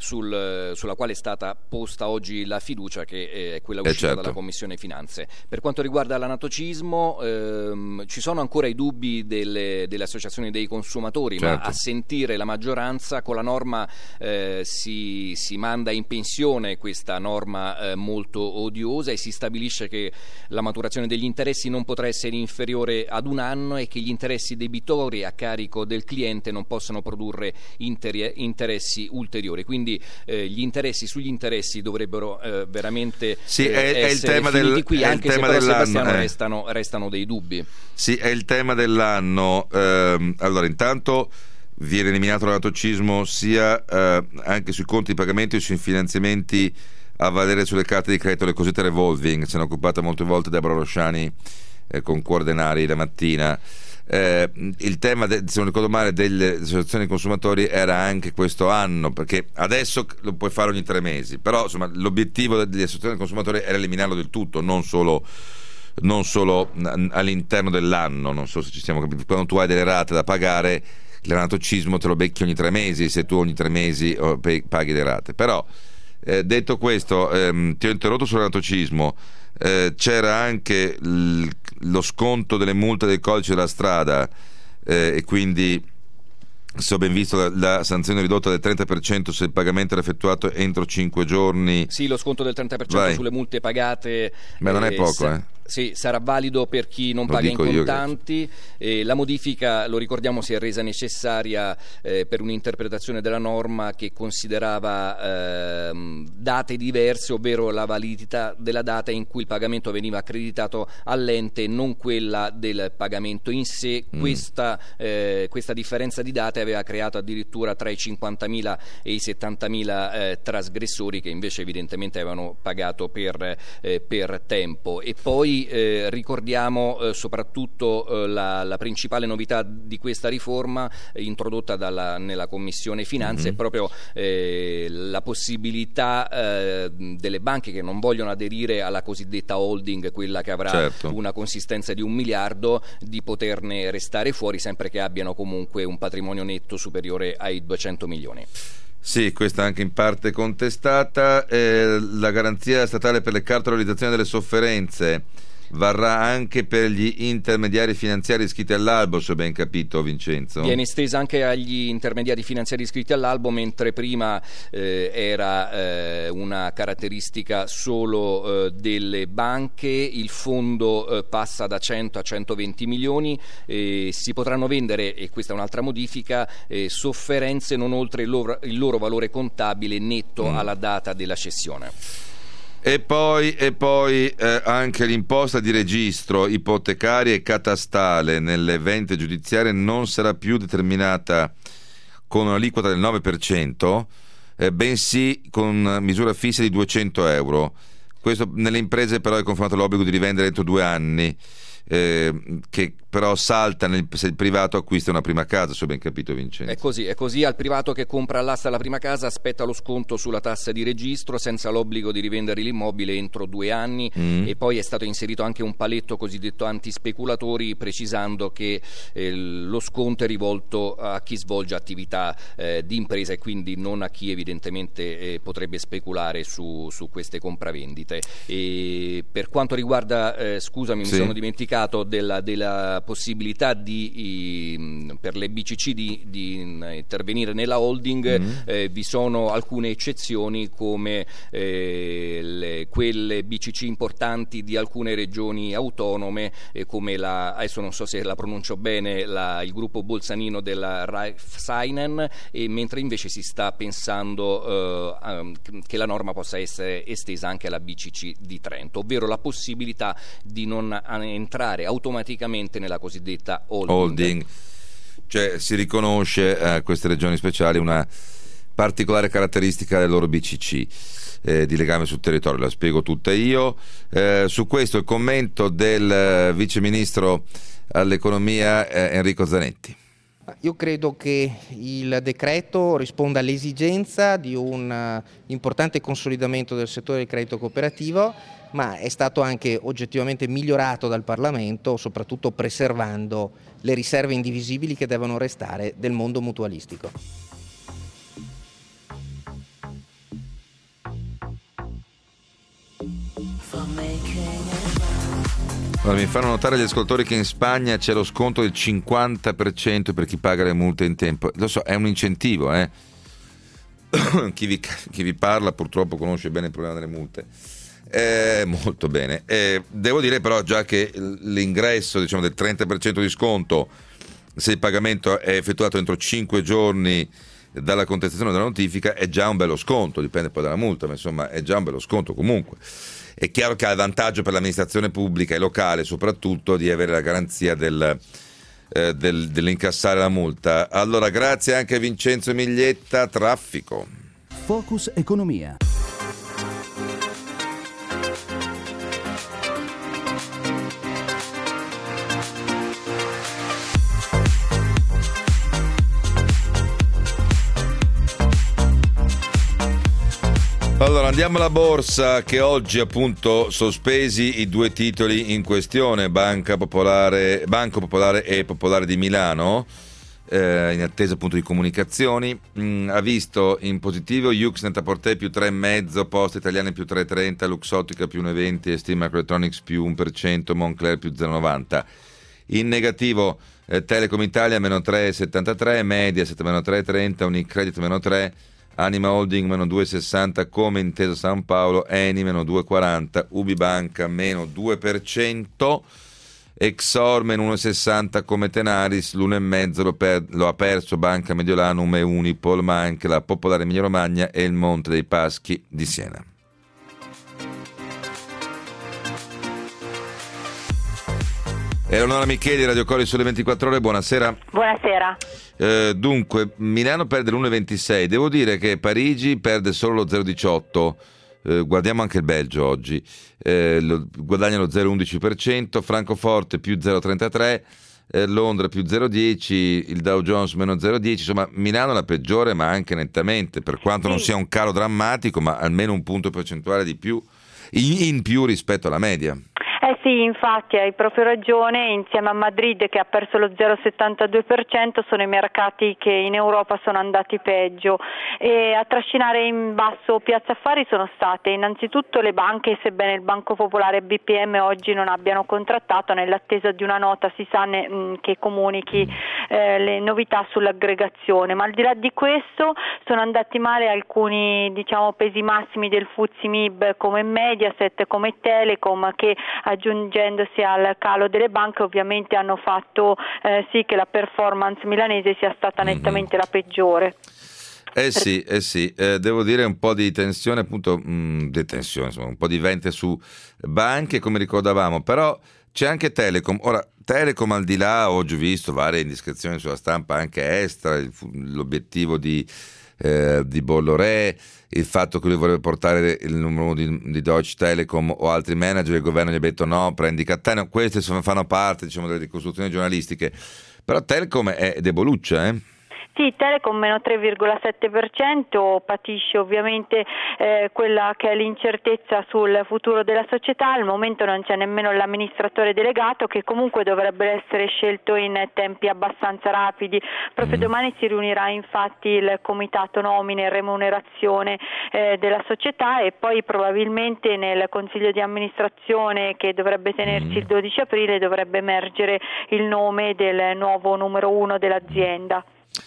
sul, sulla quale è stata posta oggi la fiducia, che eh, è quella uscita eh certo. dalla Commissione Finanze. Per quanto riguarda l'anatocismo, ehm, ci sono ancora i dubbi delle, delle associazioni dei consumatori, certo. ma a sentire la maggioranza con la norma eh, si, si manda in pensione questa norma eh, molto odiosa e si stabilisce che la maturazione degli interessi non potrà essere inferiore ad un anno e che gli interessi debitori a carico del cliente non possano produrre interi- interessi ulteriori. Quindi eh, gli interessi sugli interessi dovrebbero eh, veramente sì, eh, è, è il essere tema finiti del, qui, è anche il se tema però dell'anno, Sebastiano eh. restano, restano dei dubbi. Sì, è il tema dell'anno. Eh, allora, intanto viene eliminato l'anatocismo sia eh, anche sui conti di pagamento e sui finanziamenti a valere sulle carte di credito, le cosiddette revolving. Se ne è occupata molte volte Deborah Rosciani eh, con Cuore Denari la mattina. Eh, il tema, de, se non ricordo male, delle associazioni consumatori era anche questo anno, perché adesso lo puoi fare ogni tre mesi, però insomma l'obiettivo delle associazioni consumatori era eliminarlo del tutto, non solo, non solo all'interno dell'anno. Non so se ci siamo capiti. Quando tu hai delle rate da pagare, l'anatocismo te lo becchi ogni tre mesi, se tu ogni tre mesi paghi le rate. Però Eh, detto questo, ehm, ti ho interrotto sull'anatocismo. Eh, c'era anche l- lo sconto delle multe del codice della strada eh, e quindi, se ho ben visto, la, la sanzione ridotta del trenta per cento se il pagamento era effettuato entro cinque giorni. Sì, lo sconto del trenta per cento Vai. sulle multe pagate. Beh, non è poco, sa- eh. Sì, sarà valido per chi non Lo paga in dico io, contanti. Eh, la modifica, lo ricordiamo, si è resa necessaria eh, per un'interpretazione della norma che considerava eh, date diverse, ovvero la validità della data in cui il pagamento veniva accreditato all'ente e non quella del pagamento in sé. Mm. Questa, eh, questa differenza di date aveva creato addirittura tra i cinquantamila e i settantamila eh, trasgressori che invece evidentemente avevano pagato per, eh, per tempo. E poi poi eh, ricordiamo eh, soprattutto eh, la, la principale novità di questa riforma eh, introdotta dalla, nella Commissione Finanze, mm-hmm. è proprio eh, la possibilità eh, delle banche che non vogliono aderire alla cosiddetta holding, quella che avrà certo. una consistenza di un miliardo, di poterne restare fuori sempre che abbiano comunque un patrimonio netto superiore ai duecento milioni. Sì, questa anche in parte contestata. Eh, la garanzia statale per le cartolarizzazioni delle sofferenze varrà anche per gli intermediari finanziari iscritti all'albo, se ho ben capito, Vincenzo. Viene estesa anche agli intermediari finanziari iscritti all'albo, mentre prima eh, era eh, una caratteristica solo eh, delle banche. Il fondo eh, passa da cento a centoventi milioni, eh, si potranno vendere, e questa è un'altra modifica, eh, sofferenze non oltre il loro, il loro valore contabile netto mm. alla data della cessione. E poi, e poi eh, anche l'imposta di registro ipotecaria e catastale nelle vendite giudiziarie non sarà più determinata con un'aliquota del nove per cento, eh, bensì con misura fissa di duecento euro. Questo nelle imprese però è confermato l'obbligo di rivendere entro due anni, eh, che però salta nel, se il privato acquista una prima casa, se ho ben capito, Vincenzo. È così, è così. Al privato che compra all'asta la prima casa aspetta lo sconto sulla tassa di registro senza l'obbligo di rivendere l'immobile entro due anni mm. e poi è stato inserito anche un paletto cosiddetto antispeculatori, precisando che eh, lo sconto è rivolto a chi svolge attività eh, di impresa e quindi non a chi evidentemente eh, potrebbe speculare su, su queste compravendite. E per quanto riguarda, eh, scusami, sì. mi sono dimenticato della, della possibilità di, i, per le B C C di, di intervenire nella holding, mm. eh, vi sono alcune eccezioni come eh, le, quelle B C C importanti di alcune regioni autonome, eh, come la, adesso non so se la pronuncio bene, la, il gruppo bolzanino della Raiffeisen, e mentre invece si sta pensando eh, um, che la norma possa essere estesa anche alla B C C di Trento, ovvero la possibilità di non entrare automaticamente nella cosiddetta holding. holding. Cioè si riconosce a queste regioni speciali una particolare caratteristica delle loro B C C eh, di legame sul territorio, la spiego tutta io. Eh, su questo il commento del eh, vice ministro all'economia eh, Enrico Zanetti. Io credo che il decreto risponda all'esigenza di un importante consolidamento del settore del credito cooperativo, ma è stato anche oggettivamente migliorato dal Parlamento, soprattutto preservando le riserve indivisibili che devono restare del mondo mutualistico. Allora, mi fanno notare gli ascoltatori che in Spagna c'è lo sconto del cinquanta per cento per chi paga le multe in tempo. Lo so, è un incentivo, eh. chi, vi, chi vi parla purtroppo conosce bene il problema delle multe. Eh, molto bene. Eh, devo dire però già che l'ingresso, diciamo, del trenta per cento di sconto se il pagamento è effettuato entro cinque giorni dalla contestazione della notifica è già un bello sconto, dipende poi dalla multa, ma insomma è già un bello sconto comunque. È chiaro che ha il vantaggio per l'amministrazione pubblica e locale soprattutto di avere la garanzia del, eh, del, dell'incassare la multa. Allora grazie anche a Vincenzo Miglietta. Traffico. Focus Economia. Allora andiamo alla borsa, che oggi appunto sospesi i due titoli in questione, Banca Popolare, Banco Popolare e Popolare di Milano, eh, in attesa appunto di comunicazioni. Mm, ha visto in positivo Yux Net-a-Porter più tre virgola cinque, Poste Italiane più tre virgola trenta, Luxottica più uno virgola venti, Steam Microelectronics più uno per cento, Moncler più zero virgola novanta. In negativo eh, Telecom Italia meno tre virgola settantatré, Mediaset meno tre virgola trenta, Unicredit meno tre, Anima Holding meno due virgola sessanta, come Intesa San Paolo, Eni meno due virgola quaranta, Ubibanca meno due per cento, Exor meno uno virgola sessanta come Tenaris, l'uno virgola cinque lo, per, lo ha perso Banca Mediolanum e Unipol, ma anche la Popolare Emilia Romagna e il Monte dei Paschi di Siena. Eleonora Micheli, Radio Cori sulle ventiquattro ore, buonasera. Buonasera. Eh, dunque, Milano perde l'uno virgola ventisei, devo dire che Parigi perde solo lo zero virgola diciotto, Eh, guardiamo anche il Belgio oggi, eh, lo, guadagna lo zero virgola undici per cento, Francoforte più zero virgola trentatré, eh, Londra più zero virgola dieci, il Dow Jones meno zero virgola dieci, insomma Milano la peggiore ma anche nettamente, per quanto non sia un calo drammatico, ma almeno un punto percentuale di più in, in più rispetto alla media. Eh sì, infatti hai proprio ragione, insieme a Madrid che ha perso lo zero virgola settantadue per cento sono i mercati che in Europa sono andati peggio, e a trascinare in basso Piazza Affari sono state innanzitutto le banche, sebbene il Banco Popolare e B P M oggi non abbiano contrattato nell'attesa di una nota si sa ne, mh, che comunichi eh, le novità sull'aggregazione, ma al di là di questo sono andati male alcuni diciamo pesi massimi del F T S E M I B come Mediaset, come Telecom, che aggiungendosi al calo delle banche ovviamente hanno fatto eh, sì che la performance milanese sia stata nettamente mm-hmm. la peggiore. Eh sì, eh sì, eh, devo dire un po' di tensione, appunto, mh, di tensione, insomma, un po' di vente su banche, come ricordavamo, però c'è anche Telecom. Ora, Telecom al di là, oggi ho visto varie indiscrezioni sulla stampa anche estera, il, l'obiettivo di, eh, di Bolloré, il fatto che lui vorrebbe portare il numero di, di Deutsche Telekom o altri manager, il governo gli ha detto no, prendi Cattaneo, queste fanno parte diciamo delle ricostruzioni giornalistiche, però Telecom è deboluccia, eh? Sì, Telecom meno tre virgola sette per cento, patisce ovviamente eh, quella che è l'incertezza sul futuro della società. Al momento non c'è nemmeno l'amministratore delegato, che comunque dovrebbe essere scelto in tempi abbastanza rapidi. Proprio mm. domani si riunirà infatti il comitato nomine e remunerazione eh, della società, e poi probabilmente nel consiglio di amministrazione, che dovrebbe tenersi mm. il dodici aprile, dovrebbe emergere il nome del nuovo numero uno dell'azienda.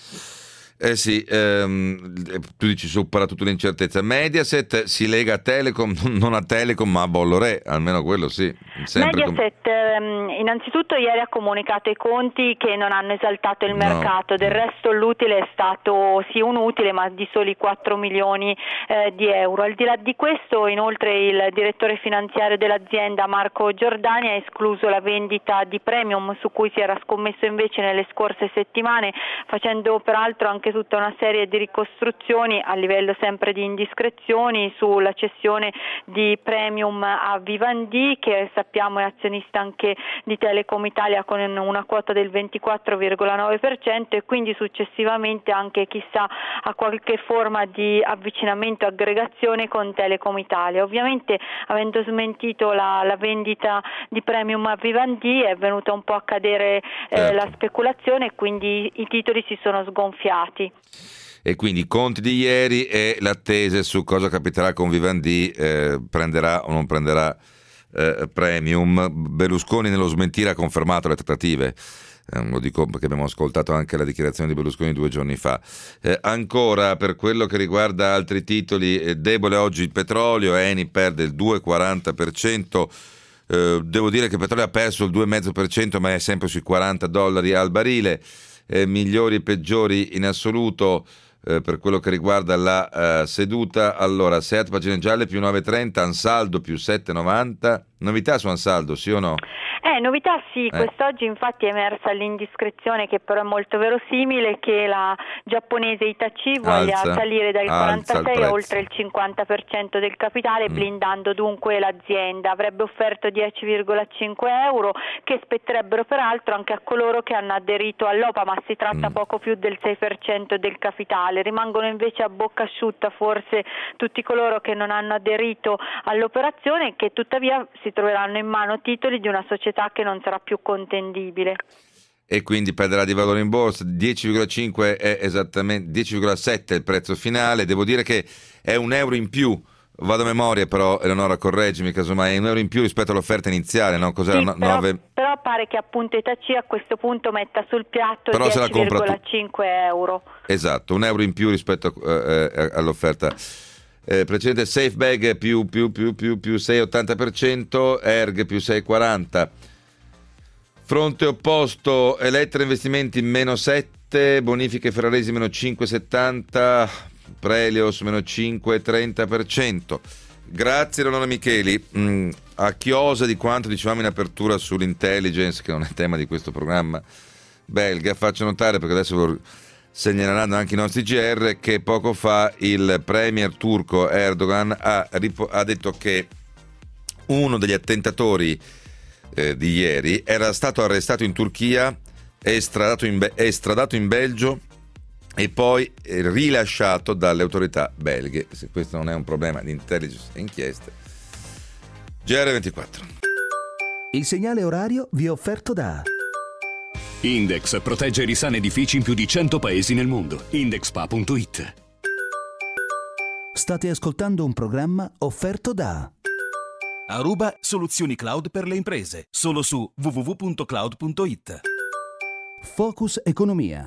Eh sì, ehm, tu dici supera tutta l'incertezza. Mediaset si lega a Telecom, non a Telecom ma a Bolloré, almeno quello sì. Mediaset com- ehm, innanzitutto ieri ha comunicato i conti che non hanno esaltato il mercato, no. Del resto l'utile è stato sì un utile ma di soli quattro milioni eh, di euro. Al di là di questo inoltre il direttore finanziario dell'azienda Marco Giordani ha escluso la vendita di Premium, su cui si era scommesso invece nelle scorse settimane, facendo peraltro anche tutta una serie di ricostruzioni a livello sempre di indiscrezioni sulla cessione di Premium a Vivendi, che sappiamo è azionista anche di Telecom Italia con una quota del ventiquattro virgola nove per cento, e quindi successivamente anche chissà a qualche forma di avvicinamento, aggregazione con Telecom Italia. Ovviamente avendo smentito la, la vendita di Premium a Vivendi è venuta un po' a cadere eh, certo. la speculazione, e quindi i titoli si sono sgonfiati. E quindi i conti di ieri e l'attesa su cosa capiterà con Vivendi, eh, prenderà o non prenderà eh, Premium. Berlusconi nello smentire ha confermato le trattative, eh, lo dico perché abbiamo ascoltato anche la dichiarazione di Berlusconi due giorni fa. Eh, ancora per quello che riguarda altri titoli, eh, debole oggi il petrolio, Eni perde il due virgola quaranta per cento. Eh, devo dire che il petrolio ha perso il due virgola cinque per cento ma è sempre sui quaranta dollari al barile. Eh, migliori e peggiori in assoluto eh, per quello che riguarda la eh, seduta. Allora, Seat pagine gialle più nove virgola trenta, Ansaldo più sette virgola novanta. Novità su Ansaldo, sì o no? Eh, novità sì, eh. quest'oggi infatti è emersa l'indiscrezione, che però è molto verosimile, che la giapponese Hitachi voglia alza, salire dal quarantasei a oltre il prezzo. cinquanta per cento del capitale, mm. blindando dunque l'azienda. Avrebbe offerto dieci virgola cinque euro, che spetterebbero peraltro anche a coloro che hanno aderito all'O P A, ma si tratta mm. poco più del sei per cento del capitale. Rimangono invece a bocca asciutta forse tutti coloro che non hanno aderito all'operazione e che tuttavia si troveranno in mano titoli di una società che non sarà più contendibile. E quindi perderà di valore in borsa. Dieci virgola cinque è esattamente dieci virgola sette è il prezzo finale. Devo dire che è un euro in più, vado a memoria però, Eleonora correggimi casomai, è un euro in più rispetto all'offerta iniziale, no? Cos'era? Sì, No- però, nove... però pare che appunto Hitachi a questo punto metta sul piatto Però se la dieci compra virgola tu- cinque euro. Esatto, un euro in più rispetto eh, eh, all'offerta eh, precedente. Safebag più, più, più, più, più sei virgola ottanta per cento, Erg più sei virgola quaranta. Fronte opposto, Elettra Investimenti meno sette, Bonifiche Ferraresi meno cinque virgola settanta, Prelios meno cinque virgola trenta per cento. Grazie Leonora Micheli. Mm, a chiosa di quanto dicevamo in apertura sull'intelligence, che non è tema di questo programma belga, faccio notare, perché adesso segnaleranno anche i nostri G R, che poco fa il premier turco Erdogan ha, ripo- ha detto che uno degli attentatori eh, di ieri era stato arrestato in Turchia, estradato in, Be- estradato in Belgio e poi rilasciato dalle autorità belghe. Se questo non è un problema di intelligence e inchieste. G R ventiquattro. Il segnale orario vi è offerto da Index protegge i risane edifici in più di cento paesi nel mondo. Indexpa punto it. State ascoltando un programma offerto da Aruba Soluzioni Cloud per le imprese. Solo su w w w punto cloud punto it. Focus Economia.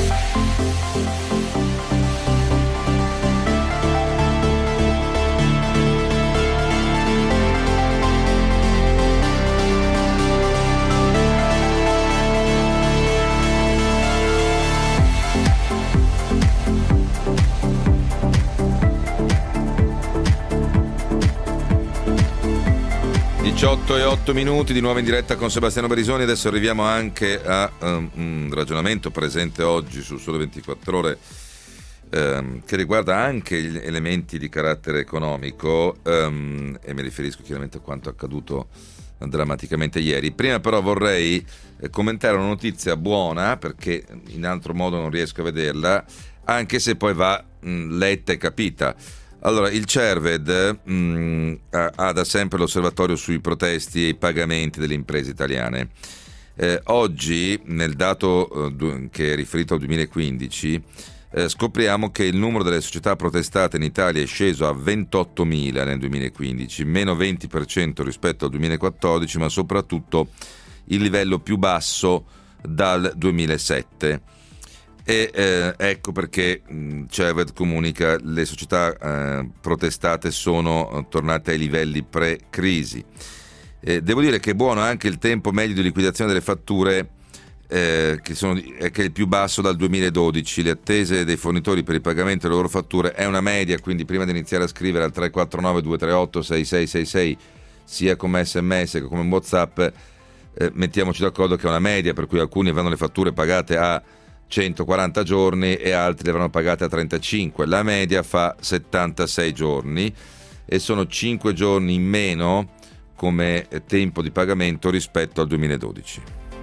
diciotto e otto minuti, di nuovo in diretta con Sebastiano Berisoni. Adesso arriviamo anche a um, un ragionamento presente oggi su Sole ventiquattro Ore um, che riguarda anche gli elementi di carattere economico um, e mi riferisco chiaramente a quanto accaduto drammaticamente ieri. Prima però vorrei eh, commentare una notizia buona, perché in altro modo non riesco a vederla, anche se poi va mh, letta e capita. Allora, il CERVED mh, ha, ha da sempre l'osservatorio sui protesti e i pagamenti delle imprese italiane. Eh, oggi, nel dato eh, che è riferito al duemilaquindici, eh, scopriamo che il numero delle società protestate in Italia è sceso a ventottomila nel duemilaquindici, meno venti per cento rispetto al duemilaquattordici, ma soprattutto il livello più basso dal duemilasette. E eh, ecco perché mh, CERVED comunica le società eh, protestate sono eh, tornate ai livelli pre-crisi. Eh, devo dire che è buono anche il tempo medio di liquidazione delle fatture, eh, che, sono, eh, che è il più basso dal duemiladodici. Le attese dei fornitori per il pagamento delle loro fatture è una media, quindi prima di iniziare a scrivere al tre quattro nove due tre otto sei sei sei sei sia come sms che come WhatsApp, eh, mettiamoci d'accordo che è una media, per cui alcuni avranno le fatture pagate a centoquaranta giorni e altri le avranno pagate a trentacinque. La media fa settantasei giorni e sono cinque giorni in meno come tempo di pagamento rispetto al duemiladodici.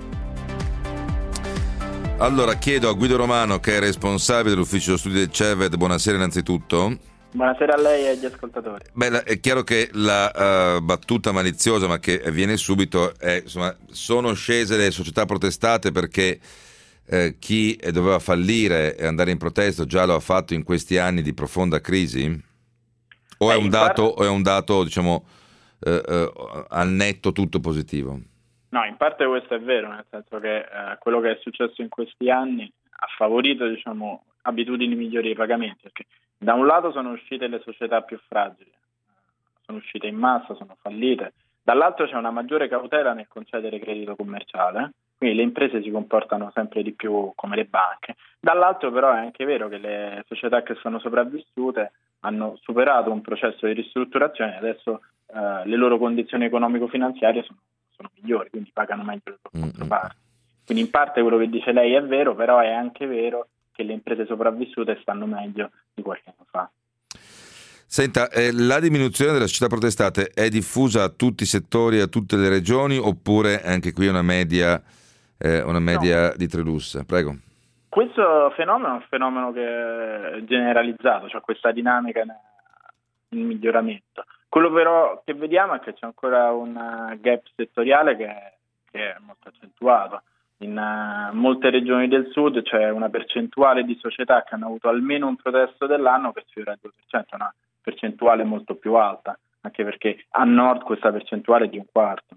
Allora chiedo a Guido Romano, che è responsabile dell'ufficio studi del CERVED, buonasera innanzitutto. Buonasera a lei e agli ascoltatori. Beh, è chiaro che la uh, battuta maliziosa, ma che viene subito, è insomma, sono scese le società protestate perché Eh, chi doveva fallire e andare in protesta già lo ha fatto in questi anni di profonda crisi? O Beh, è un dato, parte... o è un dato diciamo, eh, eh, al netto tutto positivo? No, in parte questo è vero, nel senso che eh, quello che è successo in questi anni ha favorito diciamo, abitudini migliori di pagamenti, perché da un lato sono uscite le società più fragili, sono uscite in massa, sono fallite, dall'altro c'è una maggiore cautela nel concedere credito commerciale. Quindi le imprese si comportano sempre di più come le banche. Dall'altro però è anche vero che le società che sono sopravvissute hanno superato un processo di ristrutturazione e adesso eh, le loro condizioni economico-finanziarie sono, sono migliori, quindi pagano meglio le loro controparti. Quindi in parte quello che dice lei è vero, però è anche vero che le imprese sopravvissute stanno meglio di qualche anno fa. Senta, eh, la diminuzione delle società protestate è diffusa a tutti i settori, a tutte le regioni, oppure anche qui è una media... Eh, una media no. di Trelus, prego. Questo fenomeno è un fenomeno che è generalizzato, cioè questa dinamica in miglioramento. Quello però che vediamo è che c'è ancora un gap settoriale che è, che è molto accentuato. In uh, molte regioni del sud c'è una percentuale di società che hanno avuto almeno un protesto dell'anno che sfiora il due per cento, una percentuale molto più alta, anche perché a nord questa percentuale è di un quarto.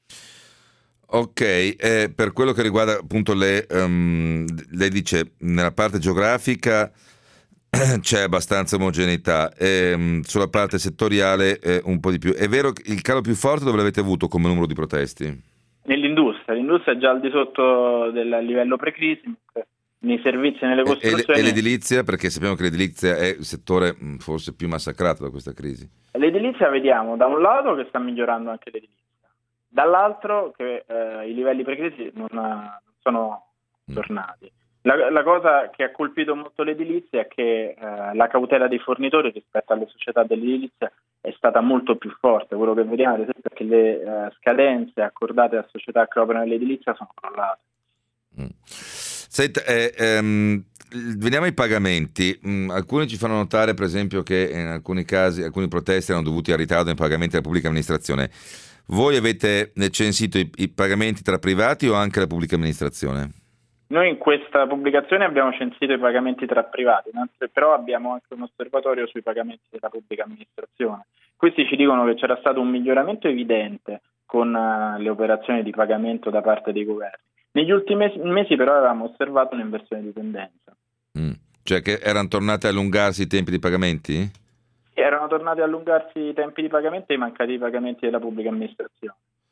Ok, eh, per quello che riguarda appunto le, um, lei dice nella parte geografica c'è abbastanza omogeneità, ehm, sulla parte settoriale eh, un po' di più. È vero che il calo più forte dove l'avete avuto come numero di protesti? Nell'industria, l'industria è già al di sotto del livello pre-crisi, nei servizi e nelle costruzioni. E, e l'edilizia, perché sappiamo che l'edilizia è il settore mh, forse più massacrato da questa crisi. L'edilizia vediamo da un lato che sta migliorando anche l'edilizia, dall'altro che eh, i livelli pre-crisi non, non sono tornati. La, la cosa che ha colpito molto l'edilizia è che eh, la cautela dei fornitori rispetto alle società dell'edilizia è stata molto più forte. Quello che vediamo ad esempio è che le eh, scadenze accordate a società che operano nell'edilizia sono crollate. Mm. Senta, eh, ehm, veniamo ai pagamenti. Mm, alcuni ci fanno notare per esempio che in alcuni casi alcuni protesti erano dovuti al ritardo nei pagamenti della pubblica amministrazione. Voi avete censito i, i pagamenti tra privati o anche la pubblica amministrazione? Noi in questa pubblicazione abbiamo censito i pagamenti tra privati, però abbiamo anche un osservatorio sui pagamenti della pubblica amministrazione. Questi ci dicono che c'era stato un miglioramento evidente con uh, le operazioni di pagamento da parte dei governi. Negli ultimi mesi però avevamo osservato un'inversione di tendenza. Mm. Cioè che erano tornati a allungarsi i tempi di pagamenti? Sì, erano tornati a allungarsi i tempi di pagamento e i mancati pagamenti della pubblica amministrazione.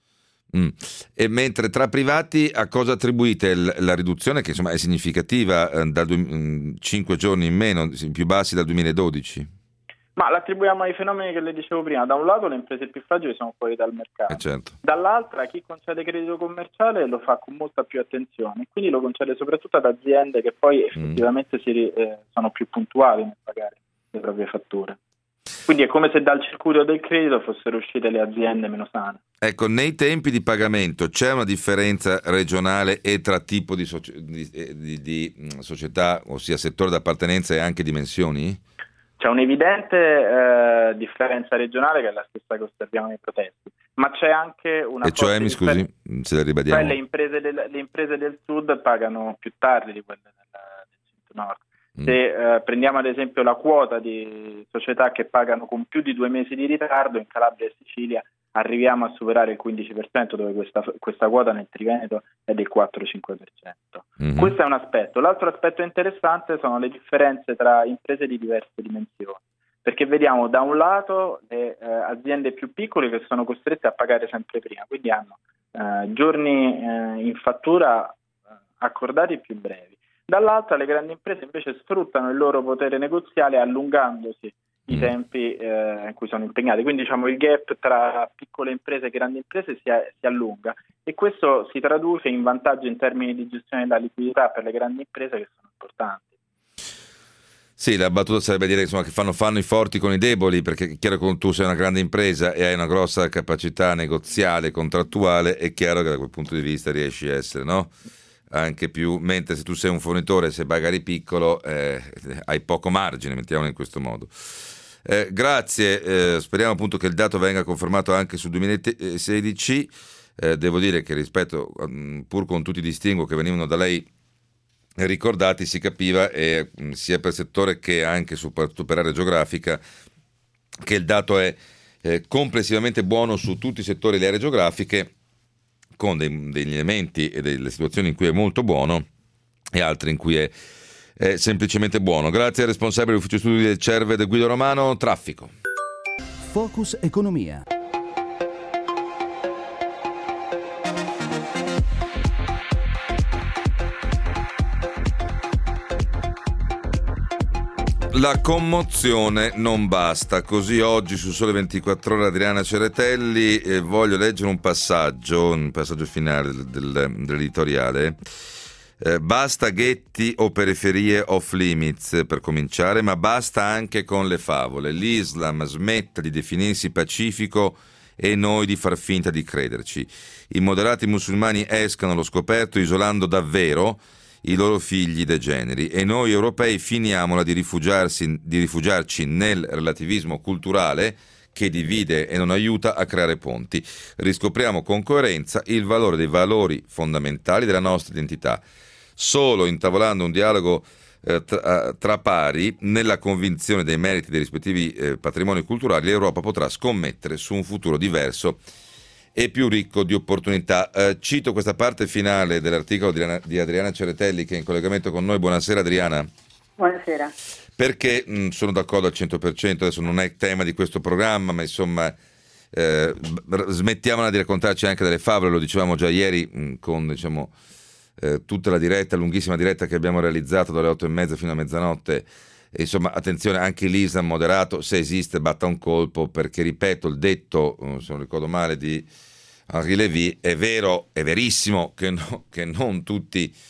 Mm. E mentre tra privati a cosa attribuite l- la riduzione che insomma è significativa eh, da du- cinque giorni in meno, più bassi dal duemiladodici? Ma l'attribuiamo ai fenomeni che le dicevo prima. Da un lato le imprese più fragili sono fuori dal mercato, eh certo. Dall'altra chi concede credito commerciale lo fa con molta più attenzione, quindi lo concede soprattutto ad aziende che poi effettivamente mm. si, eh, sono più puntuali nel pagare le proprie fatture. Quindi è come se dal circuito del credito fossero uscite le aziende meno sane. Ecco, nei tempi di pagamento c'è una differenza regionale e tra tipo di, soci- di, di, di società, ossia settore d'appartenenza e anche dimensioni? C'è un'evidente eh, differenza regionale che è la stessa che osserviamo nei protesti, ma c'è anche una... E cioè, mi scusi, se la ribadiamo. Cioè le imprese del, le imprese del sud pagano più tardi di quelle del, del centro-nord. Se eh, prendiamo ad esempio la quota di società che pagano con più di due mesi di ritardo, in Calabria e Sicilia arriviamo a superare il quindici per cento, dove questa, questa quota nel Triveneto è del quattro cinque per cento. Mm-hmm. Questo è un aspetto. L'altro aspetto interessante sono le differenze tra imprese di diverse dimensioni, perché vediamo da un lato le eh, aziende più piccole che sono costrette a pagare sempre prima, quindi hanno eh, giorni eh, in fattura eh, accordati più brevi. Dall'altra le grandi imprese invece sfruttano il loro potere negoziale allungandosi i tempi eh, in cui sono impegnati, quindi diciamo il gap tra piccole imprese e grandi imprese si, si allunga e questo si traduce in vantaggi in termini di gestione della liquidità per le grandi imprese che sono importanti. Sì, la battuta sarebbe dire insomma, che fanno, fanno i forti con i deboli, perché è chiaro che quando tu sei una grande impresa e hai una grossa capacità negoziale, contrattuale, è chiaro che da quel punto di vista riesci a essere, no? Anche più, mentre se tu sei un fornitore, se magari piccolo, eh, hai poco margine, mettiamolo in questo modo. Eh, grazie, eh, speriamo appunto che il dato venga confermato anche sul duemilasedici. Eh, devo dire che rispetto, pur con tutti i distinguo che venivano da lei ricordati, si capiva, eh, sia per settore che anche soprattutto per area geografica, che il dato è eh, complessivamente buono su tutti i settori e le aree geografiche, con dei, degli elementi e delle situazioni in cui è molto buono e altre in cui è, è semplicemente buono. Grazie al responsabile dell'ufficio studi del Cerved, Guido Romano. Traffico. Focus Economia. La commozione non basta, così oggi su Sole ventiquattro Ore Adriana Ceretelli, eh, voglio leggere un passaggio, un passaggio finale del, del, dell'editoriale. Eh, basta ghetti o periferie off limits per cominciare, ma basta anche con le favole. L'Islam smetta di definirsi pacifico e noi di far finta di crederci. I moderati musulmani escano allo scoperto isolando davvero i loro figli degeneri e noi europei finiamola di rifugiarsi, di rifugiarci nel relativismo culturale che divide e non aiuta a creare ponti. Riscopriamo con coerenza il valore dei valori fondamentali della nostra identità. Solo intavolando un dialogo eh, tra, tra pari, nella convinzione dei meriti dei rispettivi eh, patrimoni culturali, l'Europa potrà scommettere su un futuro diverso e più ricco di opportunità. Eh, cito questa parte finale dell'articolo di, di Adriana Ceretelli, che è in collegamento con noi. Buonasera Adriana. Buonasera. Perché mh, sono d'accordo al cento per cento, adesso non è tema di questo programma, ma insomma eh, smettiamola di raccontarci anche delle favole, lo dicevamo già ieri mh, con diciamo eh, tutta la diretta, lunghissima diretta che abbiamo realizzato dalle otto e mezza fino a mezzanotte. E insomma, attenzione, anche l'Islam moderato, se esiste, batta un colpo, perché ripeto, il detto, se non ricordo male, di Henri Lévy è vero, è verissimo che, no, che non tutti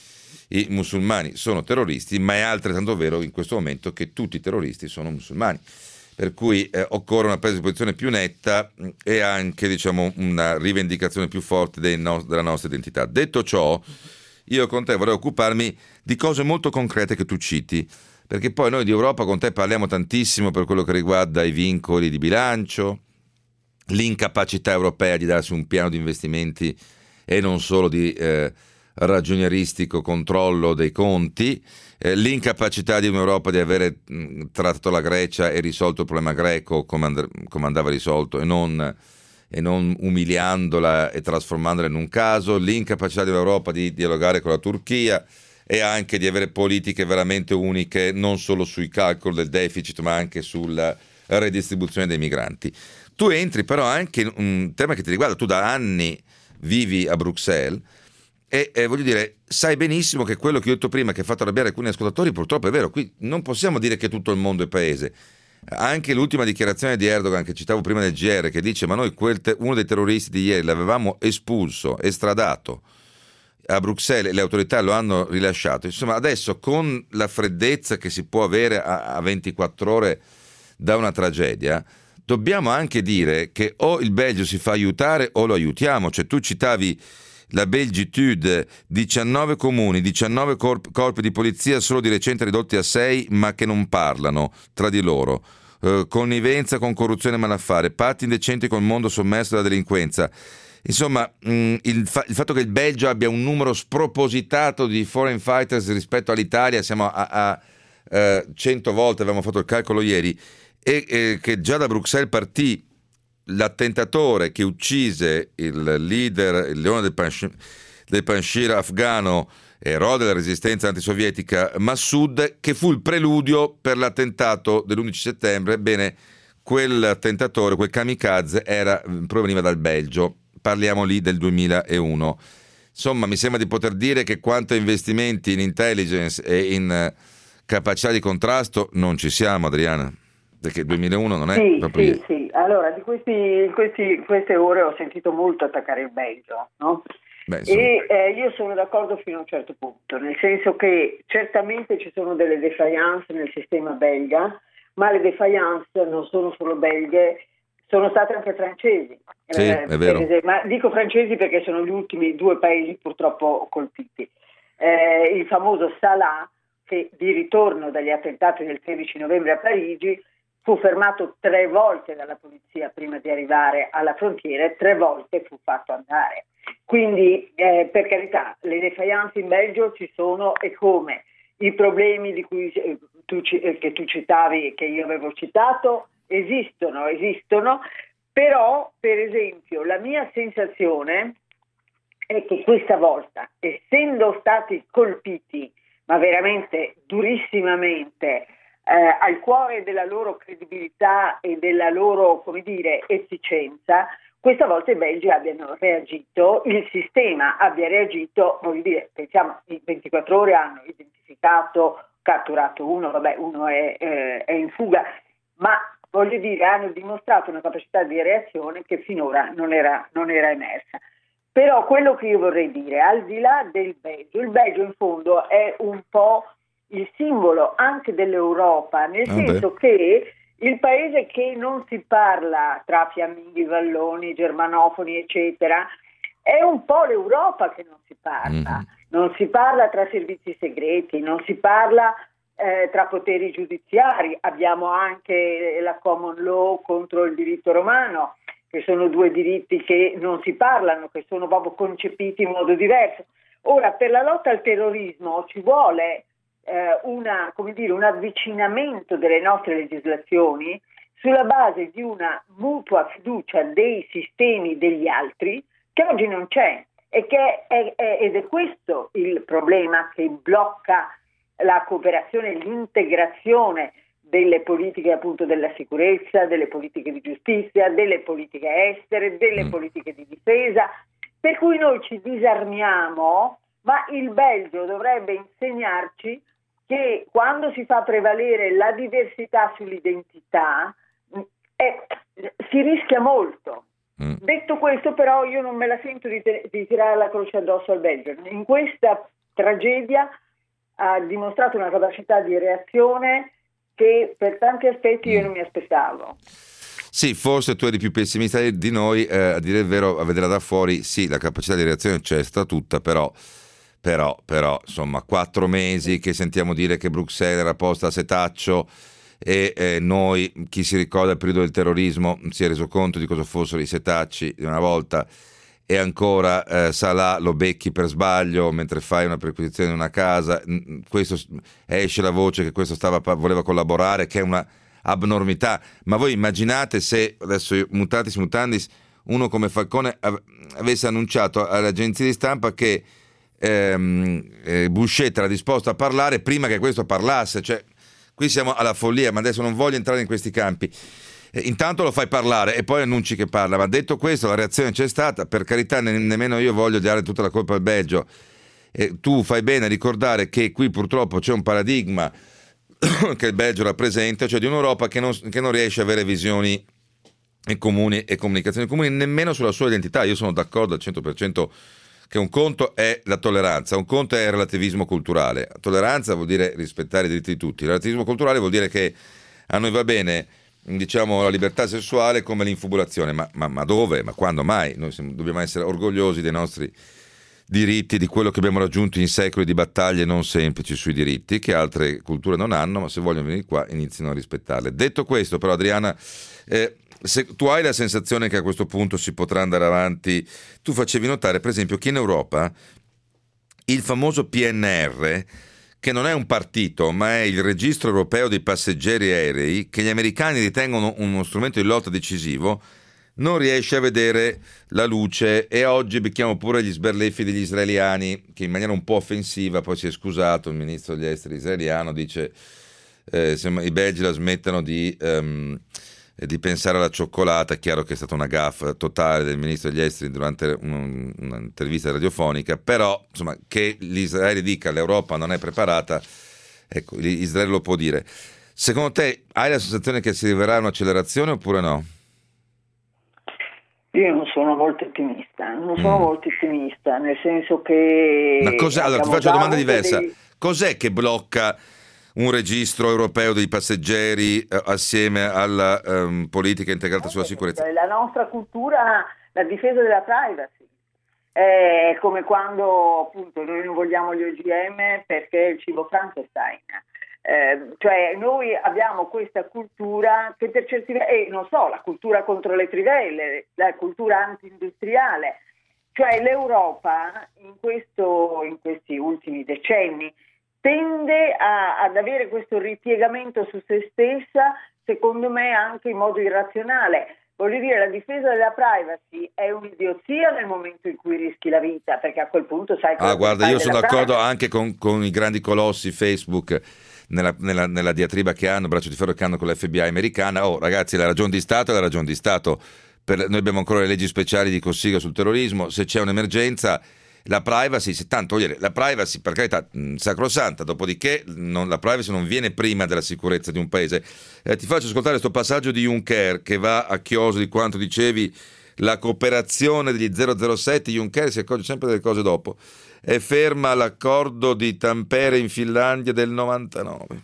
i musulmani sono terroristi, ma è altrettanto vero in questo momento che tutti i terroristi sono musulmani. Per cui eh, occorre una presa di posizione più netta e anche, diciamo, una rivendicazione più forte dei no- della nostra identità. Detto ciò, io con te vorrei occuparmi di cose molto concrete che tu citi, perché poi noi di Europa con te parliamo tantissimo per quello che riguarda i vincoli di bilancio, l'incapacità europea di darsi un piano di investimenti e non solo di eh, ragionieristico controllo dei conti, eh, l'incapacità di un'Europa di avere mh, trattato la Grecia e risolto il problema greco come, and- come andava risolto e non, e non umiliandola e trasformandola in un caso, l'incapacità dell'Europa di dialogare con la Turchia e anche di avere politiche veramente uniche non solo sui calcoli del deficit ma anche sulla redistribuzione dei migranti. Tu entri però anche in un tema che ti riguarda, tu da anni vivi a Bruxelles e eh, voglio dire, sai benissimo che quello che ho detto prima, che ha fatto arrabbiare alcuni ascoltatori, purtroppo è vero. Qui non possiamo dire che tutto il mondo è paese. Anche l'ultima dichiarazione di Erdogan che citavo prima del G R, che dice ma noi quel te- uno dei terroristi di ieri l'avevamo espulso, estradato a Bruxelles e le autorità lo hanno rilasciato. Insomma, adesso con la freddezza che si può avere a, a ventiquattro ore da una tragedia, dobbiamo anche dire che o il Belgio si fa aiutare o lo aiutiamo. Cioè, tu citavi la Belgitude, diciannove comuni, diciannove corp- corpi di polizia solo di recente ridotti a sei, ma che non parlano tra di loro, eh, connivenza con corruzione e malaffare, patti indecenti col mondo sommerso dalla delinquenza. Insomma, mh, il, fa- il fatto che il Belgio abbia un numero spropositato di foreign fighters rispetto all'Italia, siamo a, a eh, cento volte, avevamo fatto il calcolo ieri, e eh, che già da Bruxelles partì l'attentatore che uccise il leader, il leone del, Pansh- del Panjshir afghano, eroe della resistenza antisovietica, Massoud, che fu il preludio per l'attentato dell'undici settembre. Bene, quell'attentatore, quel kamikaze, era, proveniva dal Belgio, parliamo lì del duemilauno. Insomma, mi sembra di poter dire che quanto a investimenti in intelligence e in capacità di contrasto non ci siamo, Adriana. Perché il duemilauno non è sì, proprio... Sì, sì, allora di questi, in questi, queste ore ho sentito molto attaccare il Belgio, no? Beh, e eh, io sono d'accordo fino a un certo punto, nel senso che certamente ci sono delle défaillance nel sistema belga, ma le défaillance non sono solo belghe, sono state anche francesi. Sì, eh, è vero. Esempio, ma dico francesi perché sono gli ultimi due paesi purtroppo colpiti. Eh, il famoso Salah, che di ritorno dagli attentati del tredici novembre a Parigi fu fermato tre volte dalla polizia prima di arrivare alla frontiera e tre volte fu fatto andare. Quindi, eh, per carità, le défaillance in Belgio ci sono, e come i problemi di cui eh, tu, eh, che tu citavi e che io avevo citato esistono, esistono, però, per esempio, la mia sensazione è che questa volta, essendo stati colpiti, ma veramente durissimamente, Eh, al cuore della loro credibilità e della loro, come dire, efficienza, questa volta i belgi abbiano reagito, il sistema abbia reagito, voglio dire, pensiamo, in ventiquattro ore hanno identificato, catturato uno, vabbè, uno è, eh, è in fuga, ma voglio dire, hanno dimostrato una capacità di reazione che finora non era, non era emersa. Però quello che io vorrei dire, al di là del Belgio, il Belgio in fondo è un po' il simbolo anche dell'Europa, nel ah senso beh. che il paese che non si parla tra fiamminghi, valloni, germanofoni, eccetera, è un po' l'Europa che non si parla. Mm. Non si parla tra servizi segreti, non si parla eh, tra poteri giudiziari. Abbiamo anche la common law contro il diritto romano, che sono due diritti che non si parlano, che sono proprio concepiti in modo diverso. Ora, per la lotta al terrorismo ci vuole Eh, una, come dire, un avvicinamento delle nostre legislazioni sulla base di una mutua fiducia dei sistemi degli altri, che oggi non c'è, e che è, è, ed è questo il problema che blocca la cooperazione, l'integrazione delle politiche appunto della sicurezza, delle politiche di giustizia, delle politiche estere, delle mm. politiche di difesa, per cui noi ci disarmiamo, ma il Belgio dovrebbe insegnarci che quando si fa prevalere la diversità sull'identità eh, si rischia molto. Mm. Detto questo, però, io non me la sento di, te- di tirare la croce addosso al Belgio. In questa tragedia ha dimostrato una capacità di reazione che per tanti aspetti io non mi aspettavo. Sì, forse tu eri più pessimista di noi, eh, a dire il vero, a vedere da fuori, sì, la capacità di reazione c'è stata tutta, però, però, però, insomma, quattro mesi che sentiamo dire che Bruxelles era posta a setaccio e eh, noi, chi si ricorda il periodo del terrorismo, si è reso conto di cosa fossero i setacci di una volta, e ancora eh, Salah lo becchi per sbaglio mentre fai una perquisizione in una casa, questo, esce la voce che questo stava, voleva collaborare, che è una abnormità. Ma voi immaginate se adesso, mutatis mutandis, uno come Falcone av- avesse annunciato alle agenzie di stampa che ehm, eh, Bouchet era disposto a parlare prima che questo parlasse, cioè qui siamo alla follia, ma adesso non voglio entrare in questi campi. Eh, intanto lo fai parlare e poi annunci che parla, ma detto questo la reazione c'è stata, per carità, ne- nemmeno io voglio dare tutta la colpa al Belgio. Eh, tu fai bene a ricordare che qui purtroppo c'è un paradigma che il Belgio rappresenta, cioè di un'Europa che non, che non riesce a avere visioni comuni e comunicazioni comuni nemmeno sulla sua identità. Io sono d'accordo al cento per cento che un conto è la tolleranza, un conto è il relativismo culturale. Tolleranza vuol dire rispettare i diritti di tutti, il relativismo culturale vuol dire che a noi va bene, diciamo, la libertà sessuale come l'infibulazione, ma, ma, ma dove? Ma quando mai? Noi siamo, dobbiamo essere orgogliosi dei nostri diritti, di quello che abbiamo raggiunto in secoli di battaglie non semplici sui diritti che altre culture non hanno, ma se vogliono venire qua iniziano a rispettarle. Detto questo, però, Adriana, eh, se tu hai la sensazione che a questo punto si potrà andare avanti, tu facevi notare per esempio che in Europa il famoso P N R, che non è un partito ma è il registro europeo dei passeggeri aerei, che gli americani ritengono uno strumento di lotta decisivo, non riesce a vedere la luce, e oggi becchiamo pure gli sberleffi degli israeliani, che in maniera un po' offensiva poi si è scusato il ministro degli esteri israeliano, dice eh, se i belgi la smettano di, um, di pensare alla cioccolata. È chiaro che è stata una gaffa totale del ministro degli esteri durante un, un'intervista radiofonica, però insomma, che l'Israele dica l'Europa non è preparata, ecco, Israele lo può dire. Secondo te hai la sensazione che si arriverà a un'accelerazione oppure no? Io non sono molto ottimista, non sono mm. molto ottimista, nel senso che... Ma cos'è? Allora ti faccio una domanda diversa. Dei... Cos'è che blocca un registro europeo dei passeggeri eh, assieme alla um, politica integrata sulla sicurezza? La nostra cultura, la difesa della privacy. È come quando appunto noi non vogliamo gli O G M perché il cibo Frankenstein. Eh, cioè noi abbiamo questa cultura che per certi versi, eh, non so, la cultura contro le trivelle, la cultura anti-industriale, cioè l'Europa in, questo, in questi ultimi decenni tende a, ad avere questo ripiegamento su se stessa, secondo me anche in modo irrazionale. Voglio dire, la difesa della privacy è un'idiozia nel momento in cui rischi la vita, perché a quel punto sai cosa Ah, guarda, io sono d'accordo privacy. Anche con, con i grandi colossi Facebook nella, nella, nella diatriba che hanno, braccio di ferro che hanno con l'F B I americana. Oh ragazzi, la ragione di Stato è la ragione di Stato. Per, noi abbiamo ancora le leggi speciali di Cossiga sul terrorismo. Se c'è un'emergenza, la privacy, se tanto voglio dire, la privacy per carità mh, sacrosanta, dopodiché non, la privacy non viene prima della sicurezza di un paese. Eh, ti faccio ascoltare questo passaggio di Juncker che va a chioso di quanto dicevi, la cooperazione degli zero zero sette. Juncker si accorge sempre delle cose dopo. È ferma l'accordo di Tampere in Finlandia del novantanove.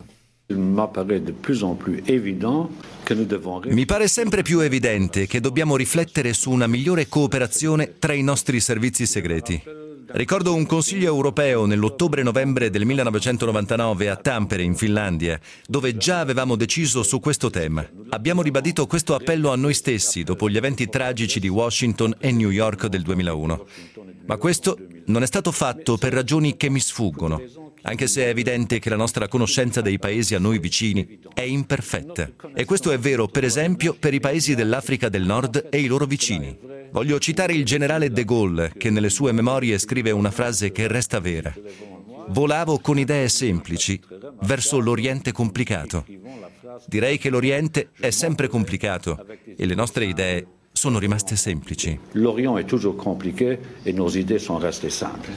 Mi pare sempre più evidente che dobbiamo riflettere su una migliore cooperazione tra i nostri servizi segreti. Ricordo un Consiglio europeo nell'ottobre-novembre del millenovecentonovantanove a Tampere, in Finlandia, dove già avevamo deciso su questo tema. Abbiamo ribadito questo appello a noi stessi dopo gli eventi tragici di Washington e New York del duemilauno. Ma questo non è stato fatto per ragioni che mi sfuggono, anche se è evidente che la nostra conoscenza dei paesi a noi vicini è imperfetta. E questo è vero, per esempio, per i paesi dell'Africa del Nord e i loro vicini. Voglio citare il generale de Gaulle, che nelle sue memorie scrive una frase che resta vera. Volavo con idee semplici verso l'Oriente complicato. Direi che l'Oriente è sempre complicato e le nostre idee sono rimaste semplici. L'Orient è toujours compliqué e nos idées sont restées simples.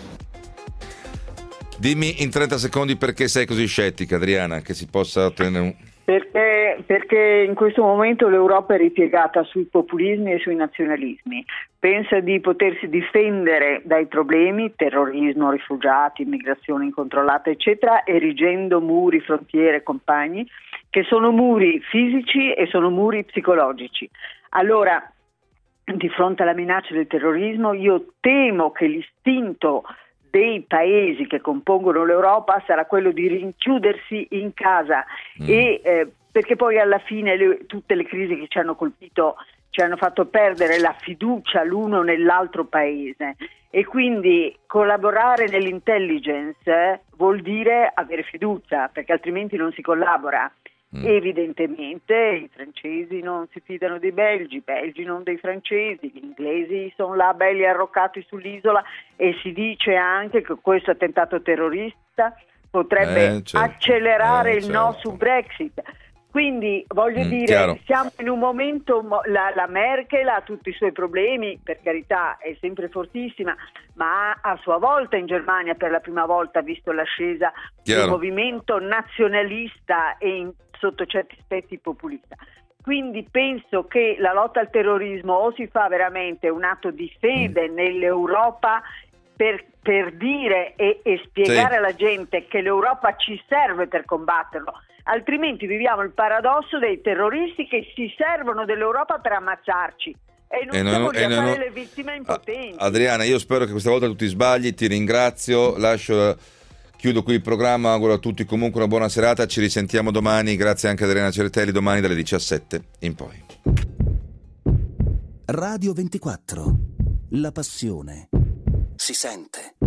Dimmi in trenta secondi perché sei così scettica, Adriana, che si possa ottenere un... Perché Beh, perché in questo momento l'Europa è ripiegata sui populismi e sui nazionalismi. Pensa di potersi difendere dai problemi, terrorismo, rifugiati, immigrazione incontrollata, eccetera, erigendo muri, frontiere, compagni, che sono muri fisici e sono muri psicologici. Allora, di fronte alla minaccia del terrorismo, io temo che l'istinto dei paesi che compongono l'Europa sarà quello di rinchiudersi in casa mm. e eh, perché poi alla fine le, tutte le crisi che ci hanno colpito ci hanno fatto perdere la fiducia l'uno nell'altro paese, e quindi collaborare nell'intelligence eh, vuol dire avere fiducia, perché altrimenti non si collabora. Mm. Evidentemente i francesi non si fidano dei belgi, i belgi non dei francesi, gli inglesi sono là belli arroccati sull'isola, e si dice anche che questo attentato terrorista potrebbe eh, certo. accelerare eh, il certo. no su Brexit. Quindi voglio mm, dire, chiaro. siamo in un momento, la, la Merkel ha tutti i suoi problemi, per carità è sempre fortissima, ma a sua volta in Germania per la prima volta ha visto l'ascesa di un movimento nazionalista e in, sotto certi aspetti populista. Quindi penso che la lotta al terrorismo o si fa veramente un atto di fede mm. nell'Europa per, per dire e, e spiegare sì. alla gente che l'Europa ci serve per combatterlo, altrimenti viviamo il paradosso dei terroristi che si servono dell'Europa per ammazzarci e non e siamo lì a fare non... le vittime impotenti. Adriana, io spero che questa volta tu ti sbagli, ti ringrazio, lascio, chiudo qui il programma, auguro a tutti comunque una buona serata, ci risentiamo domani, grazie anche a Adriana Certelli, domani dalle diciassette in poi. Radio ventiquattro, la passione si sente.